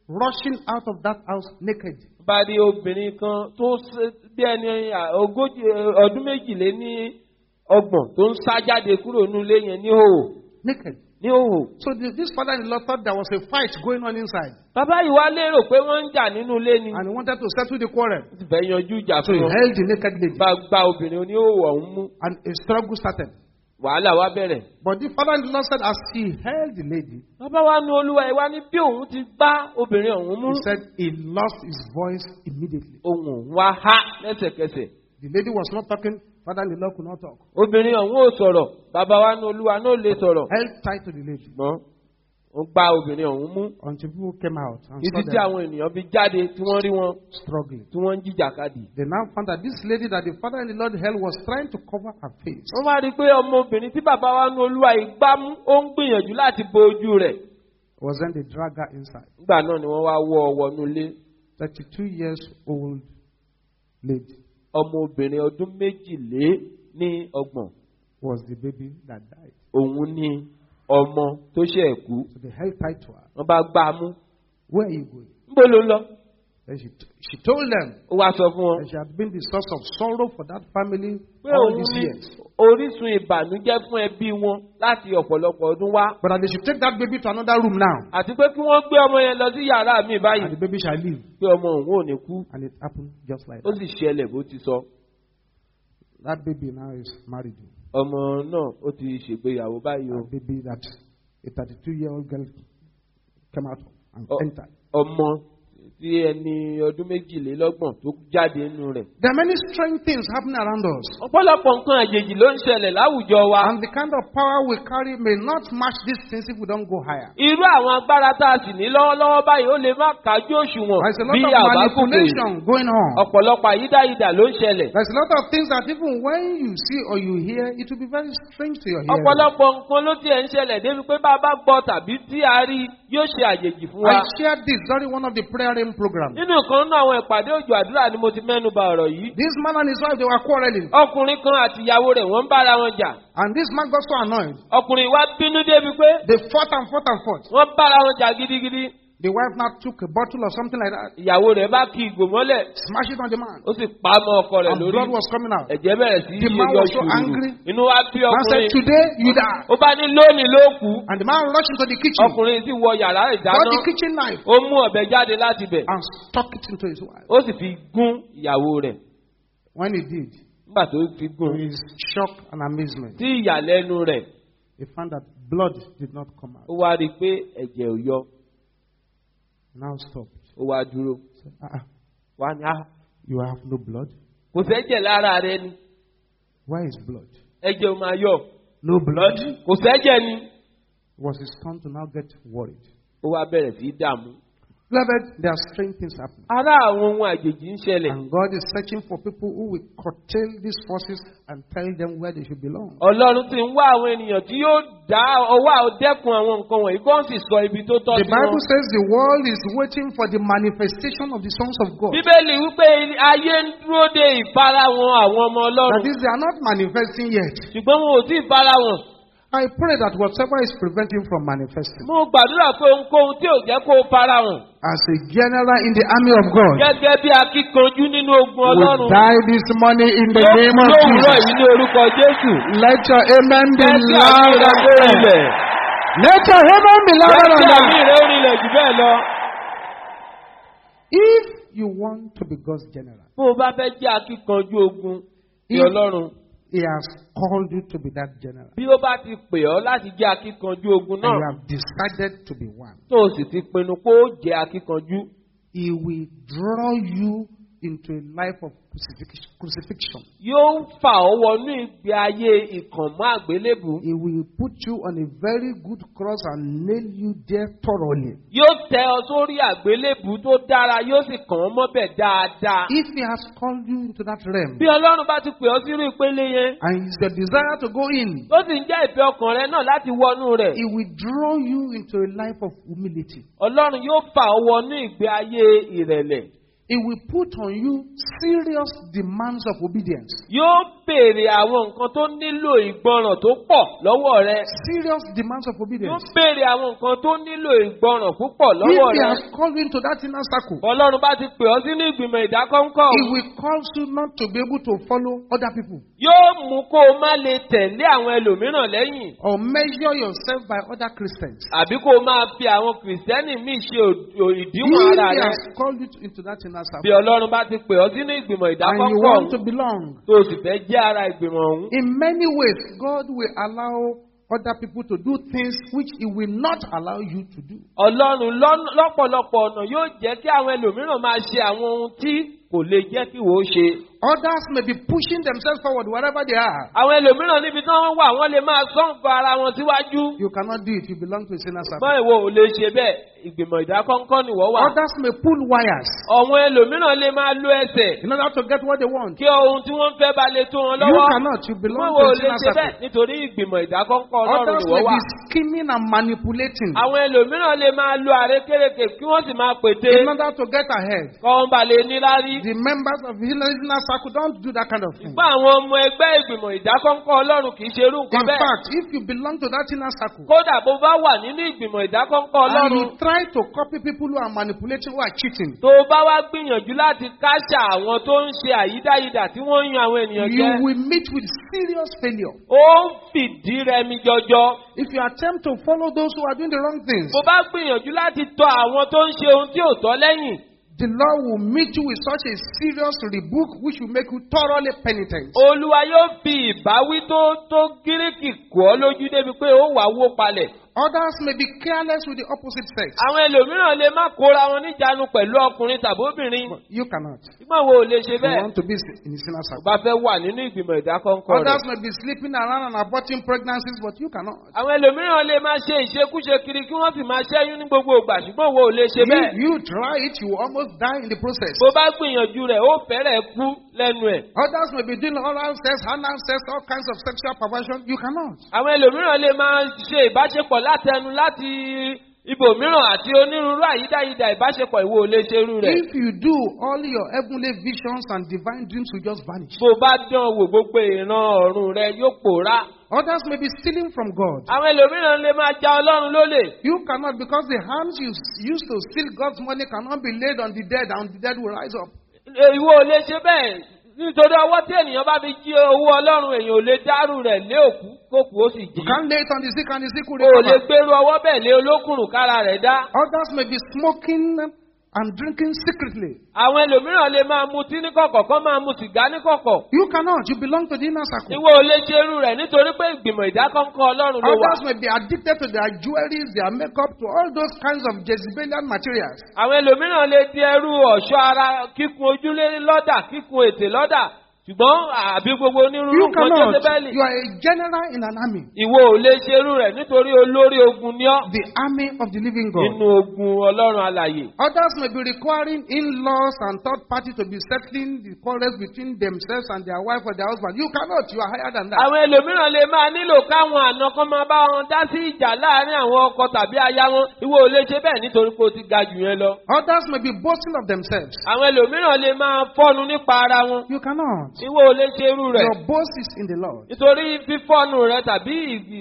Speaker 1: rushing out of that house naked.
Speaker 2: bá rí obìnrin kan tó bí ẹni ogójì ọdún méjìléní ọgbọ̀n tó ń sá jáde kúrò nílé yẹn ní òhò.
Speaker 1: Naked.
Speaker 2: ní òhò.
Speaker 1: So this father-in-law thought there was a fight going on inside.
Speaker 2: bàbá yìí wá lérò pé wọ́n ń jà nínú ilé ni.
Speaker 1: And he wanted to settle the quarrel.
Speaker 2: ó ti fẹ́ yanjú ìjà
Speaker 1: So
Speaker 2: fún
Speaker 1: he
Speaker 2: wọn.
Speaker 1: held the naked lady.
Speaker 2: bá gba obìnrin oníhòòhò ọ̀hún mú.
Speaker 1: And a struggle started.
Speaker 2: wàhálà wá bẹ̀rẹ̀.
Speaker 1: But the father-in-law said as he held the lady,
Speaker 2: bàbá wa nu olúwa ẹ̀ wá ní bí òun ti gbá obìnrin ọ̀hún mú.
Speaker 1: he said he lost his voice immediately.
Speaker 2: ohùn òun wá há lẹ́sẹ̀kẹsẹ̀.
Speaker 1: The lady was not talking, father-in-law could not talk.
Speaker 2: obìnrin ọ̀hún ò sọ̀rọ̀ bàbá wa nu olúwa náà lè sọ̀rọ̀.
Speaker 1: Held tight to the lady
Speaker 2: ṣùgbọ́n ó gbá obìnrin ọ̀hún mú.
Speaker 1: until people came out and
Speaker 2: títí tí
Speaker 1: saw them
Speaker 2: àwọn ènìyàn fi jáde tí wọ́n rí wọn
Speaker 1: struggling.
Speaker 2: tí wọ́n ń jìjàkadì.
Speaker 1: They now found that this lady that the father-in-law held was trying to cover her face.
Speaker 2: wọ́n wá rí i pé ọmọbìnrin tí bàbá wa nu olúwa yìí gbá mú ó ń gbìyànjú láti bo ojú rẹ̀.
Speaker 1: It was then they dragged her inside.
Speaker 2: nígbà náà ni wọ́n wá wọ́ ọ wọnú ilé.
Speaker 1: 32 years old lady
Speaker 2: ọmọbìnrin ọdún méjìléní-ọgbọ̀n
Speaker 1: was the baby that died.
Speaker 2: òun ni ọmọ tó ṣẹ̀ kú.
Speaker 1: So they held tight to her.
Speaker 2: wọ́n bá gbá a mú.
Speaker 1: Where are you going?
Speaker 2: níbo ló ń lọ?
Speaker 1: Then she told them
Speaker 2: ó wá sọ fún wọn
Speaker 1: that she had been the source of sorrow for that family
Speaker 2: pé
Speaker 1: all
Speaker 2: òun
Speaker 1: these
Speaker 2: ní
Speaker 1: years.
Speaker 2: orísun ìbànújẹ́ fún ẹbí wọn láti ọ̀pọ̀lọpọ̀ ọdún wá.
Speaker 1: But that they should take that baby to another room now.
Speaker 2: àti pé kí wọ́n gbé ọmọ yẹn lọ sí yàrá mi
Speaker 1: And
Speaker 2: báyìí
Speaker 1: the baby shall live.
Speaker 2: pé ọmọ òun ò ní kú.
Speaker 1: And it happened just like
Speaker 2: ó
Speaker 1: that.
Speaker 2: sì ṣẹlẹ̀ bó ti sọ.
Speaker 1: That baby now is married.
Speaker 2: ọmọ náà ó ti ṣègbéyàwó báyìí o.
Speaker 1: A baby that a 32-year-old girl came out and entered.
Speaker 2: ọmọ tí ẹni ọdún méjìlélọ́gbọ̀n tó jáde nínú rẹ̀.
Speaker 1: There are many strange things happening around us.
Speaker 2: ọ̀pọ̀lọpọ̀ nǹkan àjèjì ló ń ṣẹlẹ̀ láwùjọ wa.
Speaker 1: And the kind of power we carry may not match these things if we don't go higher.
Speaker 2: irú àwọn agbára tá a sì ní lọ́wọ́lọ́wọ́ báyìí ó lè má kájú òṣùwọ̀n
Speaker 1: There's a lot
Speaker 2: bí
Speaker 1: of
Speaker 2: àbá gòkè.
Speaker 1: manipulation going on.
Speaker 2: ọ̀pọ̀lọpọ̀ àyídáyidà ló ń ṣẹlẹ̀.
Speaker 1: There's a lot of things that even when you see or you hear, it will be very strange to your hearing.
Speaker 2: ọ̀pọ̀lọpọ̀ nǹkan ló tiẹ̀ ń ṣẹlẹ̀ débi pé bá a bá gbọ́ tàbí tí a rí yóò ṣe àjèjì fún wa.
Speaker 1: I shared this during one of the prayer room programs.
Speaker 2: nínú kan nínú àwọn ìpàdé òjò àdúrà ni mo ti mẹ́nu bà ọ̀rọ̀ yìí.
Speaker 1: This man and his wife, they were quarreling.
Speaker 2: ọkùnrin kan àti ìyàwó rẹ̀ wọ́n ń bára wọn jà.
Speaker 1: And this man got so annoyed.
Speaker 2: ọkùnrin wa bínú débi pé
Speaker 1: They fought and fought and fought.
Speaker 2: wọ́n bára wọn jà gidigidi.
Speaker 1: The wife now took a bottle or something like that,
Speaker 2: ìyàwó rẹ̀ bá ki ìgò mọ́lẹ̀
Speaker 1: smashed it on the man.
Speaker 2: ó sì pa á mọ́ ọkọ rẹ̀
Speaker 1: And
Speaker 2: lórí.
Speaker 1: blood was coming out.
Speaker 2: ẹ̀jẹ̀ bẹ̀rẹ̀ sí í
Speaker 1: The
Speaker 2: ṣe
Speaker 1: man
Speaker 2: yọ
Speaker 1: was so
Speaker 2: ṣùrù.
Speaker 1: angry.
Speaker 2: inú wa bí
Speaker 1: Man said,
Speaker 2: ọkùnrin.
Speaker 1: today you die.
Speaker 2: ó bá ní lónìí ló kú.
Speaker 1: And the man rushed into the kitchen,
Speaker 2: ọkùnrin sì wọ yàrá
Speaker 1: got
Speaker 2: ìdáná.
Speaker 1: the kitchen knife,
Speaker 2: ó mú ọ̀bẹ jáde láti bẹ̀.
Speaker 1: and stuck it into his wife.
Speaker 2: ó sì fi gún ìyàwó rẹ̀.
Speaker 1: When he did,
Speaker 2: nígbà tó fi
Speaker 1: to
Speaker 2: gún
Speaker 1: his shock and amazement,
Speaker 2: tí ìyàlẹ́nu rẹ̀
Speaker 1: he found that blood did not come out.
Speaker 2: ó wá rí i pé ẹ̀jẹ̀ ò yọ.
Speaker 1: Now stopped.
Speaker 2: ó wá dúró.
Speaker 1: Said,
Speaker 2: wá ní á
Speaker 1: you have no blood?
Speaker 2: kò sẹ́jẹ̀ lára rẹ ni.
Speaker 1: Where is blood?
Speaker 2: ẹ̀jẹ̀ ò máa yọ.
Speaker 1: No blood?
Speaker 2: kò sẹ́jẹ̀ ni.
Speaker 1: It was his turn to now get worried.
Speaker 2: ó wá bẹ̀rẹ̀ sí í dààmú.
Speaker 1: Beloved, there are strange things happening.
Speaker 2: ará àwọn ohun àjèjì ń ṣẹlẹ̀.
Speaker 1: And God is searching for people who will curtail these forces and tell them where they should belong.
Speaker 2: ọlọ́run ti ń wá àwọn ènìyàn tí yóò dá ọwọ́ àdẹ́kun àwọn nǹkan wọ̀nyí kó sì sọ ibi tó tọ́
Speaker 1: The
Speaker 2: sí wọn.
Speaker 1: Bible says the world is waiting for the manifestation of the sons of God.
Speaker 2: bíbélì wípé ayé ń dúró de ìfarahàn àwọn ọmọ
Speaker 1: That
Speaker 2: ọlọ́run.
Speaker 1: is, they are not manifesting yet.
Speaker 2: ṣùgbọ́n wọn ò tí ì farahàn.
Speaker 1: I pray that whatever is preventing from manifesting,
Speaker 2: mo gbàdúrà pé ohunkóhun tí ò jẹ́ kó farahàn.
Speaker 1: as a general in the army of God,
Speaker 2: gẹ́gẹ́ bí akíkanjú nínú ogun
Speaker 1: will
Speaker 2: ọlọ́run.
Speaker 1: die this morning in the name of
Speaker 2: lówùúrọ̀
Speaker 1: Jesus.
Speaker 2: yìí ní orúkọ Jésù.
Speaker 1: Let your amen be
Speaker 2: Jẹ́ kí àmì
Speaker 1: louder
Speaker 2: rẹ̀
Speaker 1: than
Speaker 2: orílẹ̀.
Speaker 1: that. Let your amen be louder
Speaker 2: Jẹ́
Speaker 1: than
Speaker 2: kí àmì
Speaker 1: that.
Speaker 2: rẹ̀ orílẹ̀ jù bẹ́ẹ̀ lọ.
Speaker 1: If you want to be God's general,
Speaker 2: bó o bá fẹ́ jẹ́ akíkanjú ogun ti
Speaker 1: If-
Speaker 2: ọlọ́run.
Speaker 1: He has called you to be that general.
Speaker 2: bí ó bá ti pè ọ́ láti jẹ́ akíkanjú ogun
Speaker 1: And you
Speaker 2: náà.
Speaker 1: have decided to be one.
Speaker 2: tó o sì ti pinnu pé ó jẹ́ akíkanjú.
Speaker 1: He will draw you into a life of crucifixion.
Speaker 2: yóò fà ọ́ wọnú ìgbé ayé ìkànmọ́ àgbélébù.
Speaker 1: He will put you on a very good cross and nail you there thoroughly.
Speaker 2: yóò tẹ ọ sórí àgbélébù tó dára yóò sì kàn ọ́ mọ́bẹ̀ dáadáa.
Speaker 1: If He has called you into that realm,
Speaker 2: bí ọlọ́run bá ti pè ọ́ sínú ìpele yẹn.
Speaker 1: and it's your desire to go in,
Speaker 2: ó sì ń jẹ́ ìfẹ́ ọkàn rẹ náà láti wọnú rẹ̀.
Speaker 1: He will draw you into a life of humility.
Speaker 2: ọlọ́run yóò fà ọ́ wọnú ìgbé ayé ìrẹ̀lẹ̀.
Speaker 1: it will put on you serious demands of obedience.
Speaker 2: Yóò béèrè àwọn nǹkan tó nílò ìgbọràn tó pọ̀ lọ́wọ́ rẹ.
Speaker 1: Serious demands of
Speaker 2: Yóò
Speaker 1: obedience.
Speaker 2: béèrè àwọn nǹkan tó nílò ìgbọràn púpọ̀
Speaker 1: If
Speaker 2: lọ́wọ́
Speaker 1: he
Speaker 2: rẹ.
Speaker 1: has called you into that inner circle,
Speaker 2: Ọlọ́run bá ti pè ọ́ sínú ìgbìmọ̀ ìdákọ́ńkọ́.
Speaker 1: he will cause you not to be able to follow other people
Speaker 2: Yóò mú kó o má lè tẹ̀lé àwọn ẹlòmíràn lẹ́yìn.
Speaker 1: or measure yourself by other Christians.
Speaker 2: Àbí kó o máa fi àwọn kìrìsìtẹ́nì míì ṣe ìdíwọ̀n
Speaker 1: If
Speaker 2: ara
Speaker 1: he
Speaker 2: rẹ.
Speaker 1: has called you into that inner
Speaker 2: Bí
Speaker 1: circle
Speaker 2: Ọlọ́run bá ti pè ọ́ sínú ìgbìmọ̀
Speaker 1: and you
Speaker 2: ìdákọ́ńkọ́
Speaker 1: want to
Speaker 2: ọ̀hún,
Speaker 1: belong,
Speaker 2: tó o sì fẹ́ jẹ́ ara ìgbìmọ̀ ọ̀hún.
Speaker 1: in many ways, God will allow other people to do things which he will not allow you to do.
Speaker 2: Ọlọ́run lọ́pọ̀lọpọ̀ ọ̀nà yóò jẹ́ kí àwọn ẹlòmíràn máa ṣe àwọn ohun tí kò lè jẹ́ kí wò ó ṣe.
Speaker 1: Others may be pushing themselves forward wherever they are.
Speaker 2: Àwọn ẹlòmíràn níbi tí wọ́n wà wọ́n lè máa sọ́ǹfà ara wọn síwájú.
Speaker 1: You cannot do it. You belong to a sinner circle.
Speaker 2: Ṣùgbọ́n ìwọ ò lè ṣe bẹ́ẹ̀, ìgbìmọ̀ ìdákọ́ńkọ́ nìwọ wà.
Speaker 1: Others may pull wires
Speaker 2: Àwọn ẹlòmíràn lè máa lo ẹsẹ̀
Speaker 1: in order to get what they want.
Speaker 2: kí ohun tí wọ́n fẹ́ bá lè tó wọn
Speaker 1: You
Speaker 2: lọ́wọ́.
Speaker 1: cannot. You belong
Speaker 2: Ṣùgbọ́n
Speaker 1: to
Speaker 2: ìwọ ò
Speaker 1: a
Speaker 2: lè
Speaker 1: sinner
Speaker 2: ṣe bẹ́ẹ̀
Speaker 1: circle.
Speaker 2: nítorí ìgbìmọ̀ ìdákọ́ńkọ́ Ọlọ́run
Speaker 1: Others
Speaker 2: nìwọ
Speaker 1: may
Speaker 2: wà.
Speaker 1: be scheming and manipulating
Speaker 2: Àwọn ẹlòmíràn lè máa lo àrékérekè kí wọ́n sì máa pète
Speaker 1: in order to get ahead.
Speaker 2: kọ́ wọn bá lè níláárí.
Speaker 1: The members of the inner circle don't do that kind of thing.
Speaker 2: Fún àwọn ọmọ ẹgbẹ́ ìgbìmọ̀ ìdákọ́ńkọ́ Ọlọ́run kì í ṣe irú nǹkan
Speaker 1: In
Speaker 2: bẹ́ẹ̀.
Speaker 1: fact, if you belong to that inner circle
Speaker 2: Kódà bó bá wà nínú ìgbìmọ̀ ìdákọ́ńkọ́
Speaker 1: and
Speaker 2: Ọlọ́run,
Speaker 1: you try to copy people who are manipulating, who are cheating,
Speaker 2: tó o bá wá gbìyànjú láti káṣà àwọn tó ń ṣe àyídáyidà tí wọ́n ń yan àwọn ènìyàn
Speaker 1: you
Speaker 2: jẹ,
Speaker 1: will meet with serious failure.
Speaker 2: ó ń fìdí rẹmi jọjọ.
Speaker 1: If you attempt to follow those who are doing the wrong things,
Speaker 2: Bó bá gbìyànjú láti tọ àwọn tó ń ṣe ohun tí ò tọ́ lẹ́yìn,
Speaker 1: the Lord will meet you with such a serious rebuke which will make you thoroughly penitent.
Speaker 2: Olúwa yóò fi ìbáwí tó gíríkì kọ́ ọ lójú débi pé ó wà wó palẹ̀.
Speaker 1: Others may be careless with the opposite sex.
Speaker 2: Àwọn ẹlòmíràn lè má kóra wọn níjàánu pẹ̀lú ọkùnrin tàbí obìnrin.
Speaker 1: But you cannot.
Speaker 2: Ìgbọ́n wo ò lè ṣe
Speaker 1: You
Speaker 2: bẹ́ẹ̀?
Speaker 1: want to be in the sinner
Speaker 2: Tó
Speaker 1: circle.
Speaker 2: bá fẹ́ wà nínú ìgbìmọ̀ ìdákọ́ńkọ́ rẹ̀.
Speaker 1: Others may be sleeping around and aborting pregnancies, but you cannot.
Speaker 2: Àwọn ẹlòmíràn lè máa ṣe ìṣekúṣe kiri kí wọ́n sì máa ṣẹ́yún ní gbogbo ìgbà ṣùgbọ́n wo ò lè ṣe bẹ́ẹ̀.
Speaker 1: If you try it, you will almost die in the process.
Speaker 2: Bó bá gbìyànjú rẹ̀ ó fẹ́rẹ̀ kú lẹ́nu ẹ̀.
Speaker 1: Others may be doing oral sex, anal sex, all kinds of sexual perversion. You cannot.
Speaker 2: Àwọn ẹlòmíràn lè máa ṣe ìbáṣepọ̀ látẹnu láti ibòmíràn àti onírúurú àyídáyidà ìbáṣepọ̀ ìwọ ò lè ṣerú rẹ̀.
Speaker 1: If you do, all your heavenly visions and divine dreams will just vanish.
Speaker 2: Bó bá dán wò gbogbo ìran ọ̀run rẹ̀ yóò pòórá.
Speaker 1: Others may be stealing from God.
Speaker 2: Àwọn ẹlòmíràn lè máa ja Ọlọ́run lólè.
Speaker 1: You cannot, because the hands you use to steal God's money cannot be laid on the dead, and the dead will rise up.
Speaker 2: Ìwọ ò lè ṣe bẹ́ẹ̀ nítorí ọwọ́ tí ènìyàn bá fi jí owó Ọlọ́run èèyàn ò lè dárú rẹ̀ lé òkú kókù ó sì jí.
Speaker 1: You can't lay it on the sick, and the sick will
Speaker 2: O ò lè
Speaker 1: recover.
Speaker 2: gbèrú ọwọ́ bẹ́ẹ̀ lé olókùnrùn kára rẹ̀ dá.
Speaker 1: Others may be smoking and drinking secretly.
Speaker 2: Àwọn ẹlòmíràn lè máa mutí ní kọ̀kọ̀ kán máa mu sìgá ní kọ̀kọ̀.
Speaker 1: You cannot. You belong to the inner circle.
Speaker 2: Ìwọ ò lè ṣe irú rẹ̀ nítorí pé ìgbìmọ̀ ìdákọ́ńkọ́ Ọlọ́run ló wà.
Speaker 1: Others may be addicted to their jewelry, their makeup, to all those kinds of Jezebelian materials.
Speaker 2: Àwọn ẹlòmíràn lè di ẹrú ọ̀ṣọ́ ara kíkun ojúlé lọ́dà kíkun ètè lọ́dà ṣùgbọ́n àbí gbogbo onírúurú
Speaker 1: You
Speaker 2: nǹkan
Speaker 1: cannot.
Speaker 2: Jésébẹ́lì.
Speaker 1: You are a general in an army.
Speaker 2: Ìwọ ò lè ṣe irú rẹ̀ nítorí olórí ogun ni ọ́
Speaker 1: The army of the living God.
Speaker 2: nínú ogun Ọlọ́run alààyè.
Speaker 1: Others may be requiring in-laws and third party to be settling the quarrels between themselves and their wife or their husband. You cannot. You are higher than that.
Speaker 2: Àwọn ẹlòmíràn lè máa nílò káwọn àna kan máa bá wọn dá sí ìjà láàárín àwọn ọkọ tàbí aya wọn. Ìwọ ò lè ṣe bẹ́ẹ̀ nítorí pé o ti ga jù yẹn lọ.
Speaker 1: Others may be boasting of themselves.
Speaker 2: Àwọn ẹlòmíràn lè máa fọ́nu nípa ara wọn.
Speaker 1: You cannot.
Speaker 2: Ìwọ ò lè ṣe irú rẹ̀.
Speaker 1: Your boast is in the Lord.
Speaker 2: Nítorí fífọ́nu rẹ tàbí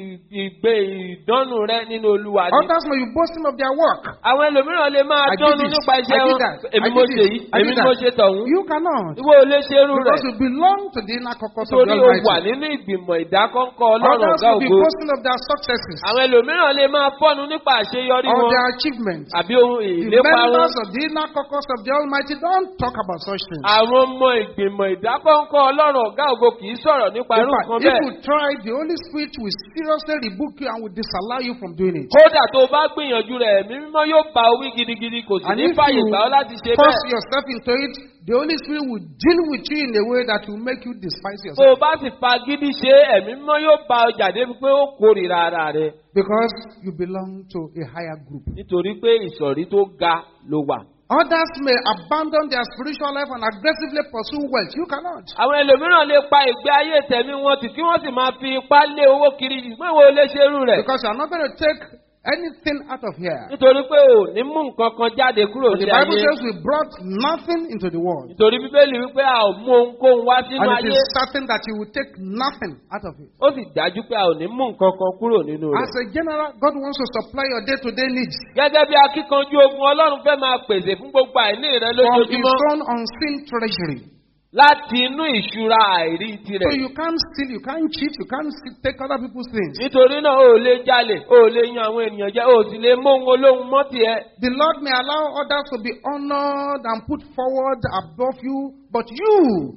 Speaker 2: ìgbé ìdánù rẹ nínú Olúwa ni.
Speaker 1: Others may be boasting of their work.
Speaker 2: Àwọn ẹlòmíràn lè máa
Speaker 1: I did
Speaker 2: dánú
Speaker 1: this.
Speaker 2: nípa
Speaker 1: I
Speaker 2: iṣẹ́
Speaker 1: did
Speaker 2: wọn.
Speaker 1: that.
Speaker 2: Èmi
Speaker 1: I
Speaker 2: mo
Speaker 1: did
Speaker 2: ṣe
Speaker 1: this.
Speaker 2: yìí,
Speaker 1: I
Speaker 2: èmi
Speaker 1: did
Speaker 2: mo
Speaker 1: that.
Speaker 2: ṣe tọ̀hún.
Speaker 1: You cannot.
Speaker 2: Ìwọ ò lè ṣe irú rẹ̀.
Speaker 1: Because you belong to the inner caucus of
Speaker 2: Nítorí
Speaker 1: the
Speaker 2: o wà
Speaker 1: Almighty.
Speaker 2: nínú ìgbìmọ̀ ìdákọ́ńkọ́ Ọlọ́run
Speaker 1: Others
Speaker 2: ọ̀gá
Speaker 1: may be
Speaker 2: ògo.
Speaker 1: boasting of their successes
Speaker 2: Àwọn ẹlòmíràn lè máa fọ́nu nípa àṣeyọrí
Speaker 1: or
Speaker 2: wọn
Speaker 1: their achievements.
Speaker 2: àbí ohun
Speaker 1: The
Speaker 2: ìlépa wọn.
Speaker 1: members of the inner caucus of the Almighty don't talk about such things.
Speaker 2: Àwọn ọmọ ìgbìmọ̀ ìdákọ́ńkọ́ Ọlọ́run ọ̀gá ògo kì í sọ̀rọ̀ nípa
Speaker 1: In
Speaker 2: irú
Speaker 1: fact,
Speaker 2: nǹkan
Speaker 1: if
Speaker 2: bẹ́ẹ̀.
Speaker 1: you try, the Holy Spirit will seriously rebuke you and will disallow you from doing it.
Speaker 2: Kódà tó o bá gbìyànjú rẹ̀ ẹ̀mí mímọ́ yóò bá o wí gidigidi kò sì
Speaker 1: And
Speaker 2: ní
Speaker 1: if
Speaker 2: fàyè
Speaker 1: you
Speaker 2: gbà ọ́ láti ṣe
Speaker 1: force
Speaker 2: bẹ́ẹ̀.
Speaker 1: yourself into it, the Holy Spirit will deal with you in a way that will make you despise
Speaker 2: Tó
Speaker 1: yourself.
Speaker 2: o bá sì fa gidi ṣe ẹ̀mí mímọ́ yóò bá ọ jà débi pé ó kórìíra ara rẹ̀.
Speaker 1: Because you belong to a higher group.
Speaker 2: Nítorí pé ìsọ̀rí tó ga ló wà.
Speaker 1: Others may abandon their spiritual life and aggressively pursue wealth. You cannot.
Speaker 2: Àwọn ẹlòmíràn lè pa ìgbé ayé tẹ̀mí wọn tì kí wọ́n sì máa fi ipá lé owó kiri ìgbọ́n wo lè ṣe irú rẹ̀.
Speaker 1: Because you are not going to take anything out of here.
Speaker 2: Nítorí pé ò ní mú nǹkan kan jáde kúrò
Speaker 1: The
Speaker 2: ní
Speaker 1: Bible
Speaker 2: ayé.
Speaker 1: says we brought nothing into the world.
Speaker 2: Nítorí Bíbélì wípé a ò mú ohunkóhun wá sínú
Speaker 1: And it
Speaker 2: ayé.
Speaker 1: is certain that you will take nothing out of it.
Speaker 2: Ó sì dájú pé a ò ní mú nǹkan kan kúrò nínú
Speaker 1: As
Speaker 2: rẹ̀.
Speaker 1: a general, God wants to supply your day-to-day needs
Speaker 2: Gẹ́gẹ́ bí akíkanjú ogun Ọlọ́run fẹ́ máa pèsè fún gbogbo àìní rẹ
Speaker 1: from His
Speaker 2: lójoojúmọ́
Speaker 1: own unseen treasury.
Speaker 2: láti inú ìṣúra àìrí
Speaker 1: So
Speaker 2: tirẹ̀.
Speaker 1: you can't steal, you can't cheat, you can't take other people's things.
Speaker 2: Nítorí náà o ò lè jalè, o ò lè yan àwọn ènìyàn jẹ, o ò sì lè mú ohun olóhun mọ́ tiẹ̀.
Speaker 1: The Lord may allow others to be honored and put forward above you, but you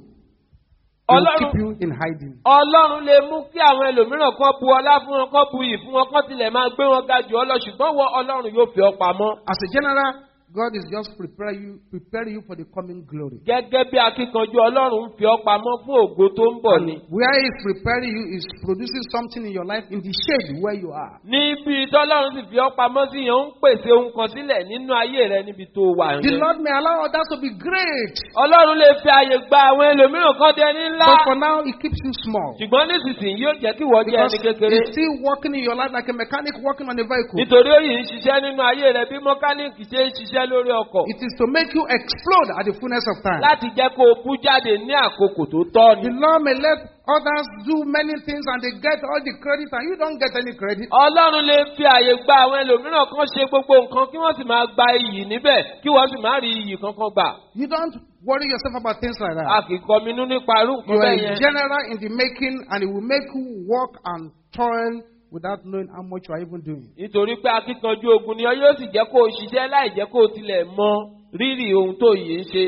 Speaker 1: He will keep you in hiding.
Speaker 2: Ọlọ́run lè mú kí àwọn ẹlòmíràn kan bu ọlá fún wọn, kan bu iyì fún wọn, kan tilẹ̀ máa gbé wọn ga jù ọ lọ, ṣùgbọ́n wọ Ọlọ́run yóò fi ọ pamọ́.
Speaker 1: As a general, God is just preparing you for the coming glory.
Speaker 2: Gẹ́gẹ́ bí akíkanjú Ọlọ́run ń fi ọ pamọ́ fún ògo tó ń bọ̀ ni.
Speaker 1: Where He is preparing you is producing something in your life in the shade where you are.
Speaker 2: Níbi tọ́lọ́run sì fi ọ pamọ́ sí yẹn, ó ń pèsè ohun kan sílẹ̀ nínú ayé rẹ níbi tó wà
Speaker 1: The
Speaker 2: yẹn.
Speaker 1: Lord may allow others to be great,
Speaker 2: Ọlọ́run lè fi àyè gba àwọn ẹlòmíràn kan dé ní ńlá.
Speaker 1: but for now He keeps you small.
Speaker 2: Ṣùgbọ́n nísinsìnyí yóò jẹ́ kí wọ́n jẹ́
Speaker 1: Because
Speaker 2: ẹni kékeré.
Speaker 1: He's still working in your life like a mechanic working on a vehicle.
Speaker 2: Nítorí ó yìí ń ṣiṣẹ́ nínú ayé rẹ bí mọ́kánìkì ṣe ń ṣiṣẹ́ lórí ọkọ̀.
Speaker 1: It is to make you explode at the fullness of time.
Speaker 2: Láti jẹ́ kó o bú jáde ní àkókò tó tọ́ ni.
Speaker 1: The Lord may let others do many things and they get all the credit and you don't get any credit.
Speaker 2: Ọlọ́run lè fi àyè gba àwọn ẹlòmíràn kan ṣe gbogbo nǹkan kí wọ́n sì máa gba iyì níbẹ̀ kí wọ́n sì máa rí iyì kankan gbà.
Speaker 1: You don't worry yourself about things like
Speaker 2: A
Speaker 1: that.
Speaker 2: kì í kọminú nípa irú
Speaker 1: You
Speaker 2: nǹkan
Speaker 1: are
Speaker 2: bẹ́ẹ̀
Speaker 1: a
Speaker 2: yẹn.
Speaker 1: general in the making and it will make you work and toil without knowing how much you are even doing.
Speaker 2: Nítorí pé akíkanjú ogun ni ọ yóò sì jẹ́ kó o ṣiṣẹ́ láì jẹ́ kó o tilẹ̀ mọ rírì ohun tó yìí ń ṣe.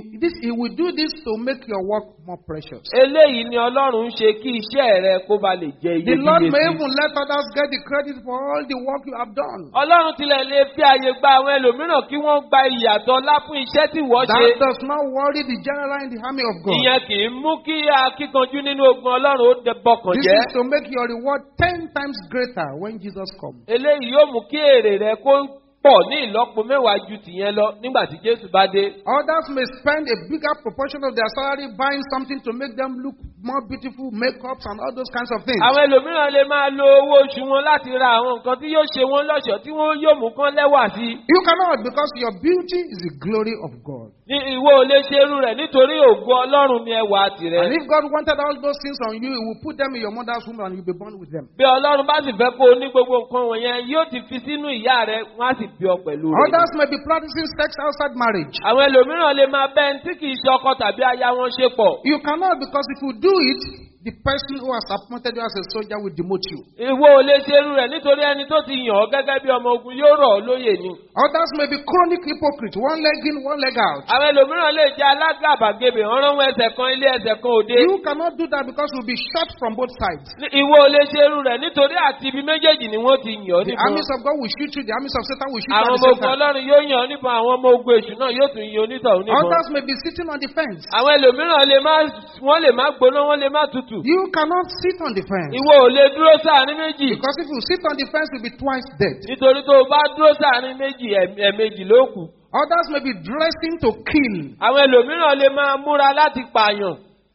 Speaker 1: He will do this to make your work more precious.
Speaker 2: Eléyìí ni Ọlọ́run ń ṣe kí iṣẹ́ rẹ kó ba lè jẹ
Speaker 1: The Lord may
Speaker 2: iyebíye sí.
Speaker 1: even let others get the credit for all the work you have done.
Speaker 2: Ọlọ́run tilẹ̀ lè fi àyè gba àwọn ẹlòmíràn kí wọ́n gba ìyàtọ̀ ọlá fún iṣẹ́ tí wọ́n ṣe.
Speaker 1: That does not worry the general in the army of God.
Speaker 2: Ìyẹn kì í mú kí akíkanjú nínú ogun Ọlọ́run ó bọkàn
Speaker 1: This
Speaker 2: jẹ́.
Speaker 1: is to make your reward 10 times greater when Jesus comes.
Speaker 2: Eléyìí yóò mú kí èrè rẹ kó pọ̀ ní ìlọ́po mẹ́wàá ju tìyẹn lọ nígbà tí Jésù bá dé.
Speaker 1: Others may spend a bigger proportion of their salary buying something to make them look more beautiful, makeups and all those kinds of things.
Speaker 2: Àwọn ẹlòmíràn lè máa lo owó oṣù wọn láti ra àwọn nǹkan tí yóò ṣe wọ́n lọ́ṣọ̀ọ́ tí wọ́n yóò mú kán lẹ́wà sí.
Speaker 1: You cannot because your beauty is the glory of God.
Speaker 2: Ní ìwọ ò lè ṣe irú rẹ̀ nítorí ògo Ọlọ́run ni ẹwà tirẹ̀.
Speaker 1: And if God wanted all those things on you, He will put them in your mother's womb and you'll be born with them.
Speaker 2: Bí Ọlọ́run bá sì fẹ́ kó o ní gbogbo nǹkan wọ̀nyẹn yóò ti fi sínú ìyá rẹ̀ wọ́n á sì bí ọ pẹ̀lú rẹ̀.
Speaker 1: Others may be practicing sex outside marriage.
Speaker 2: Àwọn ẹlòmíràn lè máa bẹ́ ẹni tí kì í ṣe ọkọ tàbí aya wọn ṣe pọ̀.
Speaker 1: You cannot because if you do it, the person who has appointed you as a soldier will demote you.
Speaker 2: Ìwọ ò lè ṣe irú rẹ̀ nítorí ẹni tó ti yàn ọ́ gẹ́gẹ́ bí ọmọ ogun yóò rọ̀ ọ́ lóyè ni.
Speaker 1: Others may be chronic hypocrites, one leg in, one leg out.
Speaker 2: Àwọn ẹlòmíràn lè jẹ́ alágàbàgebè ọ̀rán wọn ẹsẹ̀ kan ilé ẹsẹ̀ kan òde.
Speaker 1: You cannot do that because you'll be shot from both sides.
Speaker 2: Ìwọ ò lè ṣe irú rẹ̀ nítorí àti ibi méjèèjì ni wọ́n ti yàn ọ́
Speaker 1: The
Speaker 2: níbọn.
Speaker 1: armies of God will shoot you, the armies of Satan will shoot you
Speaker 2: Àwọn
Speaker 1: at
Speaker 2: ọmọ
Speaker 1: the
Speaker 2: ogun
Speaker 1: same time.
Speaker 2: Ọlọ́run yóò yàn ọ́ níbọn, àwọn ọmọ ogun èṣù náà yóò tún yan onítọ̀hún níbọn.
Speaker 1: Others may be sitting on the fence.
Speaker 2: Àwọn ẹlòmíràn wọ́n lè má gbóná, wọ́n lè má tutù.
Speaker 1: You cannot sit on the fence.
Speaker 2: Ìwọ ò lè dúró sáàrin méjì.
Speaker 1: Because if you sit on the fence, you'll be twice dead.
Speaker 2: Nítorí tó o bá dúró sáàrin méjì ẹ̀ẹ̀mejì ló kù.
Speaker 1: Others may be dressing to kill.
Speaker 2: Àwọn ẹlòmíràn lè máa múra láti pààyàn.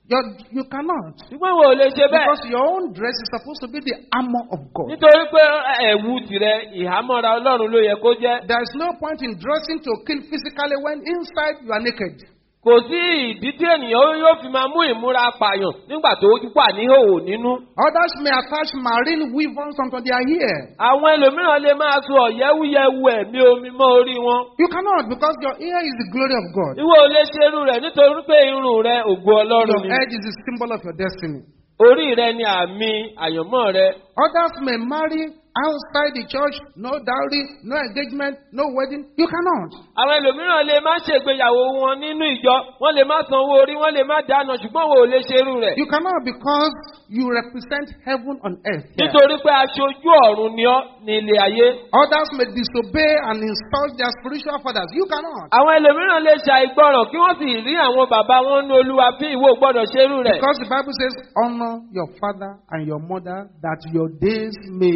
Speaker 1: You cannot.
Speaker 2: Ṣùgbọ́n wo lè ṣe bẹ́ẹ̀?
Speaker 1: Because your own dress is supposed to be the armor of God.
Speaker 2: Nítorí pé ẹ̀wù tirẹ̀ ìhámọ́ra Ọlọ́run ló yẹ kó jẹ́.
Speaker 1: There is no point in dressing to kill physically when inside you are naked.
Speaker 2: Kò sí ìdí tí ènìyàn yóò fi máa mú ìmúra pààyàn nígbà tó wà níhòòhò nínú.
Speaker 1: Others may attach marine weapons onto their hair.
Speaker 2: Àwọn ẹlòmíràn lè máa so ọ̀yẹ́wúyẹ́wú ẹ̀mí omi mọ́ orí wọn.
Speaker 1: You cannot because your hair is the glory of God.
Speaker 2: Ìwọ ò lè ṣe irú rẹ̀ nítorí pé irun rẹ̀ ògo Ọlọ́run
Speaker 1: Your
Speaker 2: ni.
Speaker 1: head is the symbol of your destiny.
Speaker 2: Orí rẹ̀ ni àmì àyànmọ́ rẹ̀.
Speaker 1: Others may marry outside the church, no dowry, no engagement, no wedding. You cannot.
Speaker 2: Àwọn ẹlòmíràn lè má ṣègbéyàwó wọn nínú ìjọ, wọ́n lè má sanwó orí, wọ́n lè má dáná, ṣùgbọ́n wo ò lè ṣe irú rẹ̀.
Speaker 1: You cannot because you represent heaven on earth. Here.
Speaker 2: Nítorí pé aṣojú ọ̀run ni ọ́ ní ilé ayé.
Speaker 1: Others may disobey and insult their spiritual fathers. You cannot.
Speaker 2: Àwọn ẹlòmíràn lè ṣàìgbọràn kí wọ́n sì rí àwọn bàbá wọn ní Olúwa bí ìwọ gbọ́dọ̀ ṣe irú rẹ̀.
Speaker 1: Because the Bible says, honor your father and your mother that your days may be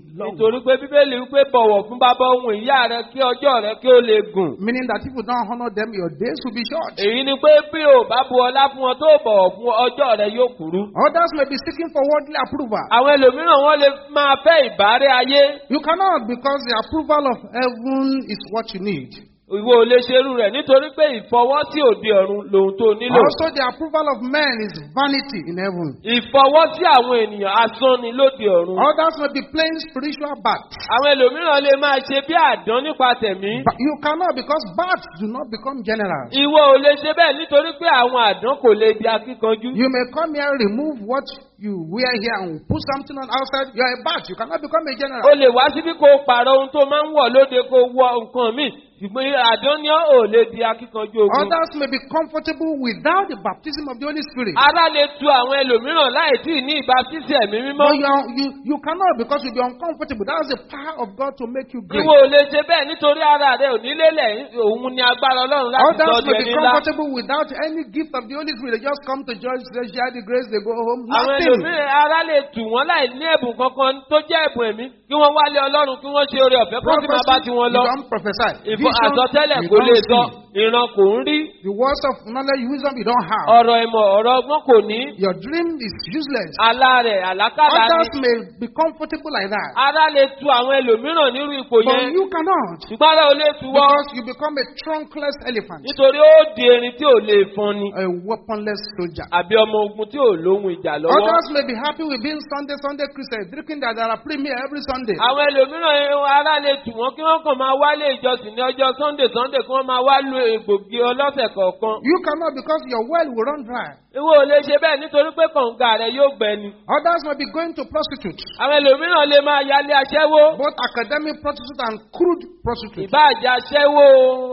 Speaker 1: long.
Speaker 2: Nítorí pé Bíbélì wípé bọ̀wọ̀ fún bàbá ohun ìyá rẹ kí ọjọ́ rẹ kí ó lè gùn.
Speaker 1: Meaning that if you don't honor them, your days will be short.
Speaker 2: Èyí ni pé bí o bá bu ọlá fún wọn tó bọ̀wọ̀ fún ọjọ́ rẹ yóò kúrú.
Speaker 1: Others may be seeking for worldly approval.
Speaker 2: Àwọn ẹlòmíràn wọ́n lè máa fẹ́ ìbárẹ́ ayé.
Speaker 1: You cannot, because the approval of heaven is what you need.
Speaker 2: Ìwọ ò lè ṣerú rẹ̀ nítorí pé ìfọwọ́sí òde ọ̀run lòun tó nílò.
Speaker 1: Also, the approval of men is vanity in heaven.
Speaker 2: Ìfọwọ́sí àwọn ènìyàn asán ni lóde ọ̀run.
Speaker 1: Others may be playing spiritual bats.
Speaker 2: Àwọn ẹlòmíràn lè máa ṣe bí àdán nípa tẹ̀mí.
Speaker 1: But you cannot, because bats do not become generals.
Speaker 2: Ìwọ ò lè ṣe bẹ́ẹ̀ nítorí pé àwọn àdán kò lè di akíkanjú.
Speaker 1: You may come here, remove what you wear here and put something on outside. You are a bat. You cannot become a general.
Speaker 2: O lè wá síbí kó o pààrọ̀ ohun tó máa ń wọ̀ lóde kó o wọ nǹkan míì. Ṣùgbọ́n àdán ni ò lè di akíkanjú ogun.
Speaker 1: Others may be comfortable without the baptism of the Holy Spirit.
Speaker 2: Ara lè tu àwọn ẹlòmíràn láì tí ì ní ìbátísí ẹ̀mí mímọ́.
Speaker 1: But you cannot, because you'll be uncomfortable. That's the power of God to make you great.
Speaker 2: Ìwọ ò lè ṣe bẹ́ẹ̀ nítorí ara rẹ ò ní lélẹ̀ òun ni agbára Ọlọ́run láti sọ
Speaker 1: Others
Speaker 2: di
Speaker 1: may
Speaker 2: ẹni
Speaker 1: be
Speaker 2: ńlá.
Speaker 1: comfortable without any gift of the Holy Spirit. They just come to church, they share the grace, they go home.
Speaker 2: Àwọn
Speaker 1: Nothing.
Speaker 2: ẹlòmíràn ara lè tù wọ́n láì ní ẹ̀bùn kankan tó jẹ́ ẹ̀bùn ẹ̀mí kí wọ́n wálé Ọlọ́run kí wọ́n ṣe oore ọ̀fẹ́ kó sì máa bá
Speaker 1: Prophecy,
Speaker 2: tiwọn
Speaker 1: you
Speaker 2: lọ.
Speaker 1: don't prophesy.
Speaker 2: Ìfọ̀
Speaker 1: Vision,
Speaker 2: àsọtẹ́lẹ̀
Speaker 1: you
Speaker 2: kò lè
Speaker 1: don't
Speaker 2: sọ,
Speaker 1: see.
Speaker 2: ìran kò ń rí.
Speaker 1: The words of knowledge, wisdom, you don't have.
Speaker 2: Ọ̀rọ̀ ìmọ̀ ọ̀rọ̀ ọgbọ́n kò ní.
Speaker 1: Your dream is useless.
Speaker 2: Àlá rẹ̀ àlákàlà
Speaker 1: Others
Speaker 2: ni.
Speaker 1: may be comfortable like that.
Speaker 2: Ara lè tu àwọn ẹlòmíràn nírú ipò
Speaker 1: But
Speaker 2: yẹn.
Speaker 1: you cannot.
Speaker 2: Ṣùgbọ́n ara ò lè tu wọ́.
Speaker 1: Because you become a trunkless elephant.
Speaker 2: Nítorí ó di erin tí ò lè fọn ni.
Speaker 1: A weaponless soldier.
Speaker 2: Àbí ọmọ ogun tí ò lóhun ìjà lọ́wọ́.
Speaker 1: Others may be happy with being Sunday Christians, drinking that there are premier every Sunday.
Speaker 2: Àwọn ẹlòmíràn ara lè tù wọ́n kí wọ́n kàn máa wálé ìjọsìn ní ọjọ́ Sunday kí wọ́n máa wá lo egbògi ọlọ́sẹ̀ kọ̀ọ̀kan.
Speaker 1: You cannot, because your well will run dry.
Speaker 2: Ìwọ ò lè ṣe bẹ́ẹ̀ nítorí pé kànga rẹ̀ yóò gbẹ ni.
Speaker 1: Others may be going to prostitutes,
Speaker 2: Àwọn ẹlòmíràn lè máa yálé aṣẹ́wó.
Speaker 1: both academic prostitutes and crude prostitutes.
Speaker 2: Ìbáàjẹ́ aṣẹ́wó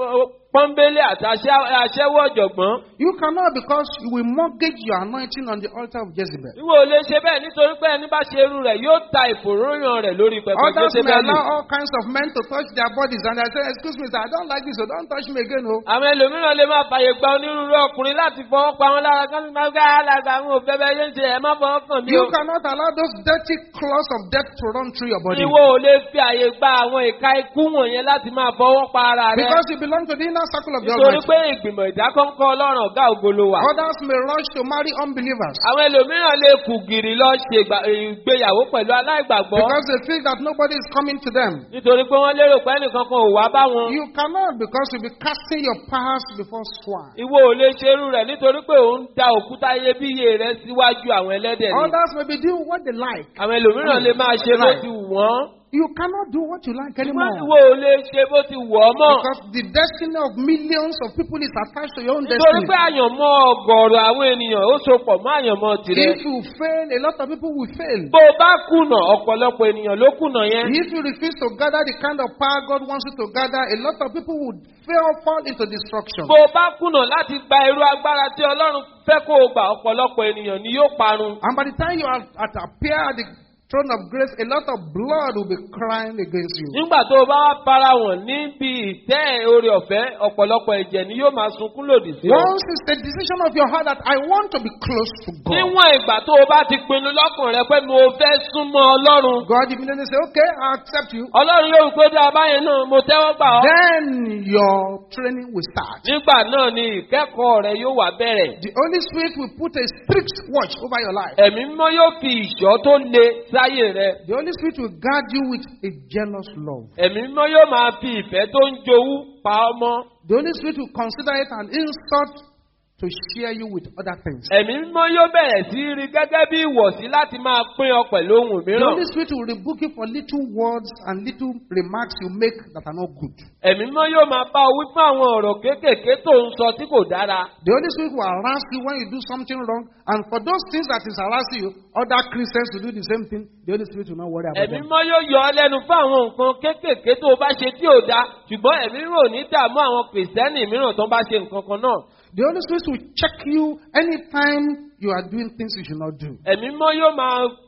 Speaker 2: pọ́nbélé àti aṣẹ́wó ọ̀jọ̀gbọ́n.
Speaker 1: You cannot, because you will mortgage your anointing on the altar of Jezebel.
Speaker 2: Ìwọ ò lè ṣe bẹ́ẹ̀ nítorí pé ẹni bá ṣe irú rẹ̀ yóò ta ìfòróyàn rẹ̀ lórí pẹpẹ
Speaker 1: Others may
Speaker 2: Jésébẹ́lì.
Speaker 1: allow all kinds of men to touch their bodies, and they say, excuse me, sir, I don't like this, so don't touch me again. Oh.
Speaker 2: Àwọn ẹlòmíràn lè máa fàyè gba onírúurú ọkùnrin láti fọwọ́ pa wọn lára kán máa gbá alága àwọn òfẹ́ bẹ́ẹ̀ yẹn ṣe ẹ̀ má fọwọ́ kàn mí o.
Speaker 1: You cannot allow those dirty claws of death to run through your body.
Speaker 2: Ìwọ ò lè fi àyè gba àwọn ìka ikú wọ̀nyẹn láti máa fọwọ́ pa ara rẹ̀.
Speaker 1: Because you belong to the inner circle of the
Speaker 2: Nítorí
Speaker 1: Almighty.
Speaker 2: pé ìgbìmọ̀ ìdákọ́ńkọ́ Ọlọ́run ọ̀gá ògolo wà.
Speaker 1: Others may rush to marry unbelievers,
Speaker 2: Àwọn ẹlòmíràn lè kù gìrì lọ ṣe ìgbéyàwó pẹ̀lú aláìgbàgbọ́.
Speaker 1: because they feel that nobody is coming to them.
Speaker 2: Nítorí pé wọ́n lérò pé ẹnìkan kan ò wá bá wọn.
Speaker 1: You cannot, because you'll be casting your past before swine.
Speaker 2: Ìwọ ò lè ṣerú rẹ̀ nítorí pé òun da òkúta iyebíye rẹ̀ síwájú àwọn ẹlẹ́dẹ̀ ni.
Speaker 1: Others may be doing what they like.
Speaker 2: Àwọn ẹlòmíràn lè máa ṣe bó ti wù wọ́n.
Speaker 1: You cannot do what you like
Speaker 2: Ṣùgbọ́n
Speaker 1: anymore.
Speaker 2: ìwọ ò lè ṣe bó ti wù ọ́ mọ́.
Speaker 1: Because the destiny of millions of people is attached to your own
Speaker 2: Nítorí
Speaker 1: destiny.
Speaker 2: pé àyànmọ́ ọgọ́rọ̀ àwọn ènìyàn ó so pọ̀ mọ́ àyànmọ́ tirẹ̀.
Speaker 1: If you fail, a lot of people will fail.
Speaker 2: Bó o bá kùnà ọ̀pọ̀lọpọ̀ ènìyàn ló kùnà yẹn.
Speaker 1: If you refuse to gather the kind of power God wants you to gather, a lot of people would fall into destruction.
Speaker 2: Bó o bá kùnà láti gba irú agbára tí Ọlọ́run fẹ́ kó o gbà ọ̀pọ̀lọpọ̀ ènìyàn ni yóò parun.
Speaker 1: And by the time you appear at the throne of grace, a lot of blood will be crying against you.
Speaker 2: Nígbà tó o bá wá para wọn níbi ìtẹ́ oore ọ̀fẹ́ ọ̀pọ̀lọpọ̀ ẹ̀jẹ̀ ni yóò máa sunkún lòdì sí ọ.
Speaker 1: Once it's the decision of your heart that I want to be close to God,
Speaker 2: Níwọ̀n ìgbà tó o bá ti pinnu lọ́kàn rẹ pé mo fẹ́ súnmọ́ Ọlọ́run.
Speaker 1: God immediately say, okay, I accept you.
Speaker 2: Ọlọ́run yóò pé bí abáyẹn náà mo tẹ́wọ́ gbà ọ́.
Speaker 1: Then your training will start.
Speaker 2: Nígbà náà ni ìkẹ́kọ̀ọ́ rẹ yóò wá bẹ̀rẹ̀.
Speaker 1: The Holy Spirit will put a strict watch over your life.
Speaker 2: Ẹ̀mí mímọ́ yóò fi ìṣọ́ tó le sáyé rẹ.
Speaker 1: The Holy Spirit will guard you with a jealous love.
Speaker 2: Ẹ̀mí mímọ́ yóò máa fi ìfẹ́ tó ń jowú pa ọ́ mọ́.
Speaker 1: The Holy Spirit will consider it an insult to share you with other things.
Speaker 2: Ẹ̀mí mímọ́ yóò bẹ̀rẹ̀ sí rí gẹ́gẹ́ bí ìwọ̀sí láti máa pín ọ pẹ̀lú ohun
Speaker 1: The
Speaker 2: mìíràn.
Speaker 1: Holy Spirit will rebuke you for little words and little remarks you make that are not good.
Speaker 2: Ẹ̀mí mímọ́ yóò máa bá ọ wí fún àwọn ọ̀rọ̀ kéékèèké tó ń sọ tí kò dára.
Speaker 1: The Holy Spirit will harass you when you do something wrong, and for those things that is harassing you, other Christians will do the same thing. The Holy Spirit will not worry about
Speaker 2: Ẹ̀mí
Speaker 1: them.
Speaker 2: mímọ́ yóò yọ ọ lẹ́nu fún àwọn nǹkan kéékèèké tó o bá ṣe tí ò dáa, ṣùgbọ́n ẹ̀mí mímọ́ ò ní dààmú àwọn kìrìsìtẹ́nì mìíràn tó ń bá ṣe nǹkan kan náà.
Speaker 1: The Holy Spirit will check you anytime you are doing things you should not do.
Speaker 2: Ẹ̀mí mímọ́ yóò máa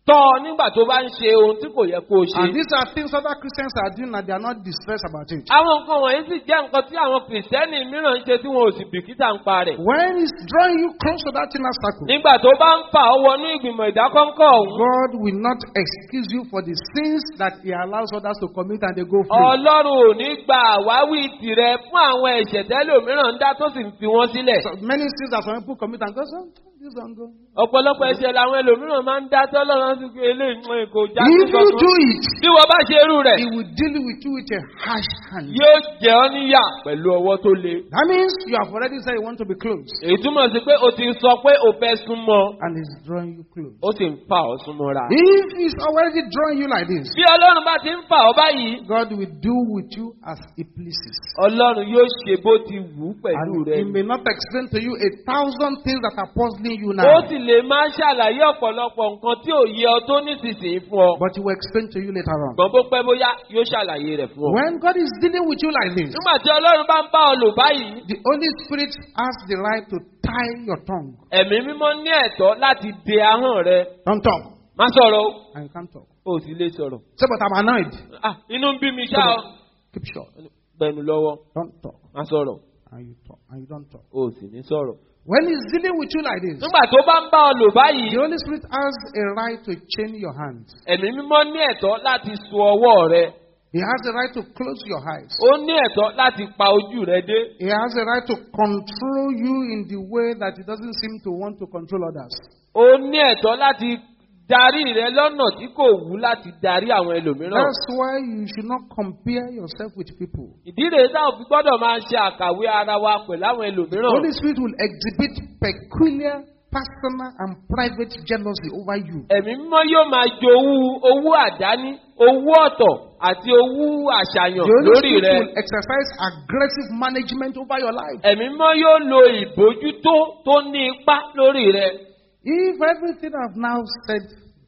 Speaker 2: tọ́ nígbà tó bá ń ṣe ohun tí kò yẹ kó o ṣe.
Speaker 1: And these are things other Christians are doing and they are not distressed about it.
Speaker 2: Àwọn nǹkan wọ̀nyí sì jẹ́ nǹkan tí àwọn kìrìsìtẹ́nì mìíràn ń ṣe tí wọn ò sì bìkítà ń pa rẹ̀.
Speaker 1: When He's drawing you close to that inner circle,
Speaker 2: Nígbà tó bá ń fà ọ́ wọnú ìgbìmọ̀ ìdákọ́ńkọ́ ọ̀hún.
Speaker 1: God will not excuse you for the sins that He allows others to commit and they go free.
Speaker 2: Ọlọ́run ò ní gba àwáwí tirẹ̀ fún àwọn ẹ̀ṣẹ̀ tẹ́lòmíràn ń dá tó sì ń fi wọ́n sílẹ̀.
Speaker 1: So many sins that some people commit and go, so this one go.
Speaker 2: Ọ̀pọ̀lọpọ̀ ẹ̀ṣẹ̀ làwọn ẹlòmíràn máa ń dá tọ́lọ́run sí pé eléyìí kò já sí
Speaker 1: If you
Speaker 2: kankan.
Speaker 1: do it,
Speaker 2: Bí wọ́n bá ṣe irú rẹ̀,
Speaker 1: He will deal with you with a harsh hand.
Speaker 2: yóò jẹ ọ́ níyà pẹ̀lú ọwọ́ tó le.
Speaker 1: That means you have already said you want to be close.
Speaker 2: Èyí túmọ̀ sí pé o ti sọ pé o fẹ́ súnmọ́,
Speaker 1: And He's drawing you close.
Speaker 2: ó sì ń fà ọ́ súnmọ́ra.
Speaker 1: If He's already drawing you like this,
Speaker 2: Bí Ọlọ́run bá ti ń fà ọ́ báyìí,
Speaker 1: God will do with you as He pleases.
Speaker 2: Ọlọ́run yóò ṣe bó ti wù ú pẹ̀lú
Speaker 1: And
Speaker 2: rẹ̀.
Speaker 1: He may not explain to you 1,000 things that are puzzling you
Speaker 2: Ó
Speaker 1: now,
Speaker 2: sì lè máa ṣàlàyé ọ̀pọ̀lọpọ̀ nǹkan tí ò yẹ ọ tó nísinsìnyí fún ọ.
Speaker 1: but He will explain to you later on.
Speaker 2: Gbọ̀n bó pẹ́ bóyá yóò ṣàlàyé rẹ̀ fún ọ.
Speaker 1: When God is dealing with you like this,
Speaker 2: Nígbà tí Ọlọ́run bá ń bá ọ lò báyìí,
Speaker 1: the Holy Spirit has the right to tie your tongue.
Speaker 2: Ẹ̀mí mímọ́ ní ẹ̀tọ́ láti de ahọ́n rẹ.
Speaker 1: Don't talk.
Speaker 2: Má sọ̀rọ̀ o,
Speaker 1: And you can't talk.
Speaker 2: o sì lè sọ̀rọ̀.
Speaker 1: Say, but I'm annoyed.
Speaker 2: Inú ń bí mi ṣá ọ.
Speaker 1: Keep short.
Speaker 2: Gbẹnu lọ́wọ́,
Speaker 1: Don't talk.
Speaker 2: má sọ̀rọ̀,
Speaker 1: And you talk. And you don't talk.
Speaker 2: o sì ní sọ̀rọ̀.
Speaker 1: When He's dealing with you like this,
Speaker 2: Nígbà tó bá ń bá ọ lò báyìí,
Speaker 1: the Holy Spirit has a right to chain your hands.
Speaker 2: Ẹ̀mí mímọ́ ní ẹ̀tọ́ láti so ọwọ́ rẹ.
Speaker 1: He has the right to close your eyes.
Speaker 2: Ó ní ẹ̀tọ́ láti pa ojú rẹ dé.
Speaker 1: He has a right to control you in the way that He doesn't seem to want to control others.
Speaker 2: Ó ní ẹ̀tọ́ láti darí rẹ lọ́nà tí kò wù láti darí àwọn ẹlòmíràn.
Speaker 1: That's why you should not compare yourself with people.
Speaker 2: Ìdí rèé táwọn fi gbọ́dọ̀ máa ṣe àkàwé ara wa pẹ̀lú àwọn
Speaker 1: The
Speaker 2: ẹlòmíràn.
Speaker 1: Holy Spirit will exhibit peculiar, personal, and private jealousy over you.
Speaker 2: Ẹ̀mí mímọ́ yóò máa jowú owó àdání, owó ọ̀tọ̀ àti owó àṣàyàn
Speaker 1: The Holy
Speaker 2: lórí
Speaker 1: Spirit
Speaker 2: rẹ.
Speaker 1: will exercise aggressive management over your life.
Speaker 2: Ẹ̀mí mímọ́ yóò lo ìbójútó tó ní ipá lórí rẹ.
Speaker 1: If everything I've now said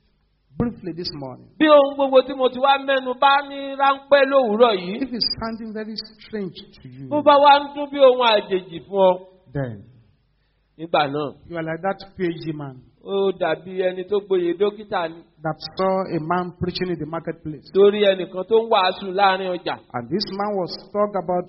Speaker 1: briefly this morning,
Speaker 2: Bí ohun gbogbo tí mo ti wá mẹ́nu bá ní ráńpẹ́ lówùúrọ̀ yìí,
Speaker 1: if it's sounding very strange to you,
Speaker 2: bó bá wá ń dún bí ohun àjèjì fún ọ,
Speaker 1: then
Speaker 2: nígbà náà,
Speaker 1: you are like that PhD man
Speaker 2: ó dàbí ẹni tó gboyè dókítà ni.
Speaker 1: that saw a man preaching in the marketplace.
Speaker 2: Torí ẹnìkan tó ń wàásù láàrin ọjà.
Speaker 1: And this man was talking about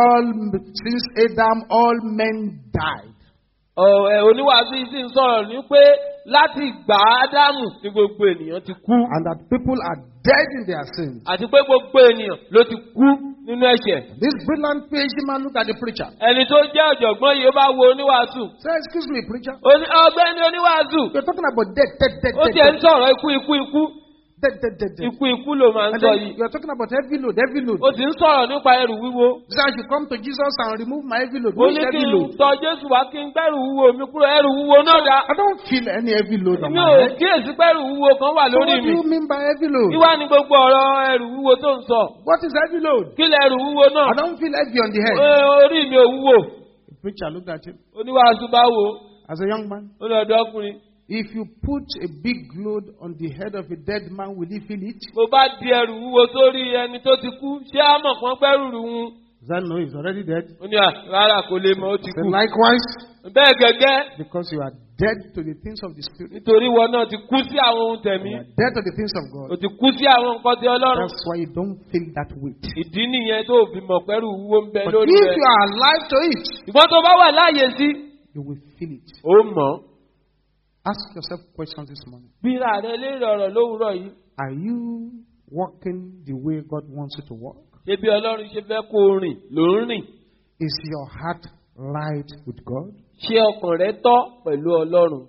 Speaker 1: since Adam, all men died.
Speaker 2: Oníwàásù yìí sì ń sọ̀rọ̀ ní pé láti ìgbà Ádámù ní gbogbo ènìyàn ti kú.
Speaker 1: And that people are dead in their sins.
Speaker 2: Àti pé gbogbo ènìyàn ló ti kú nínú ẹ̀ṣẹ̀.
Speaker 1: This brilliant PhD man looked at the preacher.
Speaker 2: Ẹni tó jẹ́ ọ̀jọ̀gbọ́n yìí ó bá wo oníwàásù.
Speaker 1: Say, excuse me, preacher.
Speaker 2: Ọ̀gbẹ́ni oníwàásù.
Speaker 1: You're talking about death.
Speaker 2: Ó tiẹ̀ ń sọ̀rọ̀ ikú.
Speaker 1: Death.
Speaker 2: Ikú ló máa ń
Speaker 1: And
Speaker 2: sọ
Speaker 1: then
Speaker 2: yìí.
Speaker 1: you're talking about heavy load.
Speaker 2: Ó sì ń sọ̀rọ̀ nípa ẹrù wíwo.
Speaker 1: So I should come to Jesus and remove my heavy load.
Speaker 2: Ó
Speaker 1: Which
Speaker 2: ní kí
Speaker 1: heavy
Speaker 2: n
Speaker 1: load?
Speaker 2: tọ Jésù wá kí n gbẹ́rù wúwo mi kúrò ẹrù wúwo náà dá.
Speaker 1: I don't feel any heavy load on
Speaker 2: Mi
Speaker 1: my
Speaker 2: ò
Speaker 1: head.
Speaker 2: kíyèsí pẹ́rù wúwo kan wà
Speaker 1: So
Speaker 2: lórí
Speaker 1: what do
Speaker 2: mi.
Speaker 1: you mean by heavy load?
Speaker 2: Ìwá ni gbogbo ọ̀rọ̀ ẹrù wúwo tó ń sọ.
Speaker 1: What is heavy load?
Speaker 2: Kí lẹ ẹrù wúwo náà?
Speaker 1: I don't feel heavy on the head.
Speaker 2: Orí mi ò wúwo.
Speaker 1: The preacher looked at him
Speaker 2: Oníwàásù bá wò ó.
Speaker 1: as a young man.
Speaker 2: Ó ní ọ̀dọ́ ọkùnrin.
Speaker 1: If you put a big load on the head of a dead man, will he feel it?
Speaker 2: Mo bá di ẹrù wúwo sórí ẹni tó ti kú. Ṣé á mọ̀ kán gbẹ́rù rù wọn?
Speaker 1: Does that know he's already dead?
Speaker 2: Ó ní rárá kò lè mọ̀ ó ti
Speaker 1: So
Speaker 2: kú.
Speaker 1: likewise,
Speaker 2: Bẹ́ẹ̀ gẹ́gẹ́.
Speaker 1: because you are dead to the things of the Spirit,
Speaker 2: Nítorí wọn náà ti kú sí àwọn ohun tẹ̀mí.
Speaker 1: you are dead to the things of
Speaker 2: Ó
Speaker 1: God.
Speaker 2: ti kú sí àwọn nǹkan tí Ọlọ́run.
Speaker 1: That's why you don't feel that weight.
Speaker 2: Ìdí nìyẹn tó fi mọ̀ pẹ́rù wúwo ń bẹ
Speaker 1: But
Speaker 2: lórí
Speaker 1: if
Speaker 2: rẹ̀.
Speaker 1: you are alive to it,
Speaker 2: Ìgbọ́n tó bá wà láàyè sí.
Speaker 1: you will feel it.
Speaker 2: Ó mọ̀.
Speaker 1: Ask yourself questions this morning.
Speaker 2: Bíra rẹ léèrè ọ̀rọ̀ lówùúrọ̀ yìí.
Speaker 1: Are you walking the way God wants you to walk?
Speaker 2: Ṣé bí Ọlọ́run ṣe fẹ́ kó o rìn ló ń rìn?
Speaker 1: Is your heart right with God?
Speaker 2: Ṣé ọkàn rẹ tọ́ pẹ̀lú Ọlọ́run?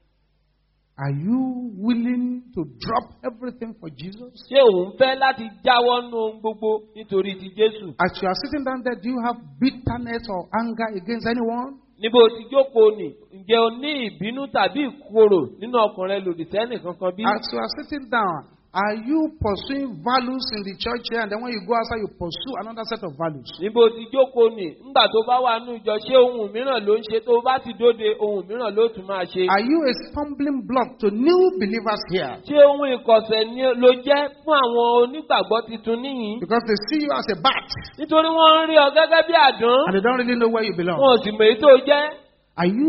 Speaker 1: Are you willing to drop everything for Jesus?
Speaker 2: Ṣé òun fẹ́ láti jáwọ́ nú ohun gbogbo nítorí ti Jésù?
Speaker 1: As you are sitting down there, do you have bitterness or anger against anyone?
Speaker 2: Níbo tí jókòó nì, ǹjẹ́ o ní ìbínú tàbí ìkorò nínú ọkàn rẹ lòdì sẹ́nì kankan bí?
Speaker 1: As you are sitting down, are you pursuing values in the church here and then when you go outside you pursue another set of values?
Speaker 2: Níbo tí jókòó nì, ńgbà tó bá wà nínú ìjọ ṣé ohun mìíràn ló ń ṣe tó bá ti dóde ohun mìíràn ló tún máa ṣe?
Speaker 1: Are you a stumbling block to new believers here?
Speaker 2: Ṣé ohun ìkọ̀sẹ̀ ni ló jẹ́ fún àwọn onígbàgbọ́ tuntun níyìn?
Speaker 1: Because they see you as a bat
Speaker 2: Nítorí wọ́n ń rí ọ gẹ́gẹ́ bí àdán,
Speaker 1: and they don't really know where you belong.
Speaker 2: wọn ò sì mọ̀ èyí tó jẹ́.
Speaker 1: Are you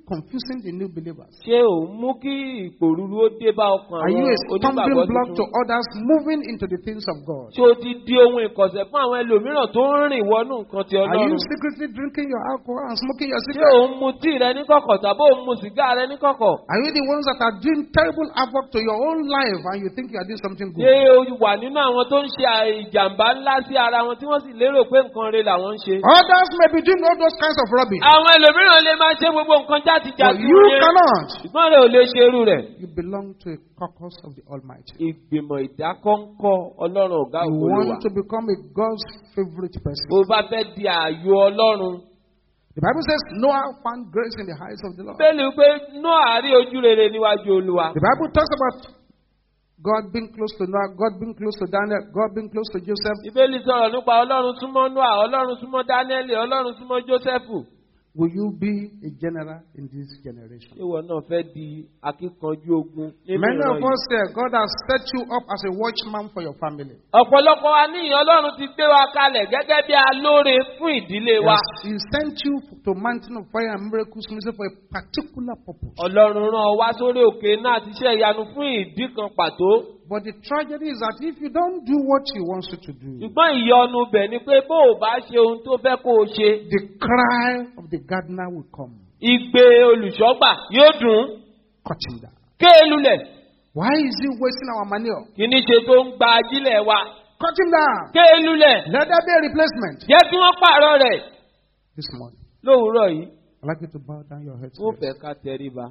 Speaker 1: confusing the new believers?
Speaker 2: Ṣé ò ń mú kí ìpòrúru ó dé bá ọkàn
Speaker 1: Are you
Speaker 2: àwọn
Speaker 1: a stumbling
Speaker 2: onígbàgbọ́
Speaker 1: block to
Speaker 2: tuntun?
Speaker 1: others moving into the things of God?
Speaker 2: Ṣé o ti di ohun ìkọ̀sẹ̀ fún àwọn ẹlòmíràn tó ń rìn wọnú nǹkan ti
Speaker 1: Are you
Speaker 2: Ọlọ́run?
Speaker 1: secretly drinking your alcohol and smoking your
Speaker 2: Ṣé
Speaker 1: cigarette?
Speaker 2: ò ń mu tíì rẹ ní kọ̀kọ̀ tàbí ò ń mu sìgá rẹ ní kọ̀kọ̀?
Speaker 1: Are you the ones that are doing terrible havoc to your own life and you think you are doing something good?
Speaker 2: Ṣé o wà nínú àwọn tó ń ṣe ìjàmbá ńlá sí ara wọn tí wọ́n sì lérò pé nǹkan rẹ̀ làwọn ń ṣe?
Speaker 1: Others may be doing all those kinds of rubbish,
Speaker 2: Àwọn ẹlòmíràn lè máa ṣe gbogbo nǹkan
Speaker 1: but
Speaker 2: játijàti
Speaker 1: you
Speaker 2: yẹn.
Speaker 1: cannot.
Speaker 2: Ṣùgbọ́n rẹ̀ ò lè ṣe irú rẹ̀.
Speaker 1: You belong to a caucus of the Almighty.
Speaker 2: Ìgbìmọ̀ ìdákọ́ńkọ́ Ọlọ́run ọ̀gá
Speaker 1: You
Speaker 2: ògo ló wà.
Speaker 1: want to become a God's favorite person.
Speaker 2: Bó bá fẹ́ di ààyò Ọlọ́run.
Speaker 1: The Bible says Noah found grace in the eyes of the Lord.
Speaker 2: Bẹ́ẹ̀ni pé Nóà rí ojú rere níwájú Olúwa.
Speaker 1: The Bible talks about God being close to Noah, God being close to Daniel, God being close to Joseph.
Speaker 2: Ìbéèlì sọ̀rọ̀ nípa Ọlọ́run súnmọ́ Nóà, Ọlọ́run súnmọ́ Dáníẹ́lì, Ọlọ́run súnmọ́ Jósẹ́fù.
Speaker 1: Will you be a general in this generation?
Speaker 2: Ìwọ náà fẹ́ di akíkanjú ogun nínú
Speaker 1: Many
Speaker 2: ìran
Speaker 1: of
Speaker 2: yìí.
Speaker 1: us here, God has set you up as a watchman for your family.
Speaker 2: Ọ̀pọ̀lọpọ̀ wa ní Ọlọ́run ti gbé wa kalẹ̀ gẹ́gẹ́ bí alóore fún ìdílé wa.
Speaker 1: He sent you to Mountain of Fire and Miracles Ministry for a particular purpose.
Speaker 2: Ọlọ́run rán ọ wá sórí òkè náà ti ṣe ìyanu fún ìdí kan pàtó.
Speaker 1: But the tragedy is that if you don't do what He wants you to do,
Speaker 2: Ṣùgbọ́n ìyọnu bẹ̀ ni pé bó o bá ṣe ohun tó fẹ́ kó o ṣe.
Speaker 1: the cry of the gardener will come.
Speaker 2: Igbe olùṣọ́gbà yóò dùn.
Speaker 1: Cut him down.
Speaker 2: Ké e lulẹ̀.
Speaker 1: Why is he wasting our manure?
Speaker 2: Kì ní ṣe tó ń gba ajílẹ̀ wa.
Speaker 1: Cut him down.
Speaker 2: Ké e lulẹ̀.
Speaker 1: Let there be a replacement.
Speaker 2: Jẹ́ kí wọ́n pààrọ̀ rẹ̀.
Speaker 1: This morning,
Speaker 2: Lówùúrọ̀ yìí,
Speaker 1: I'd like you to bow down your heads.
Speaker 2: ó fẹ́ ká tẹríba.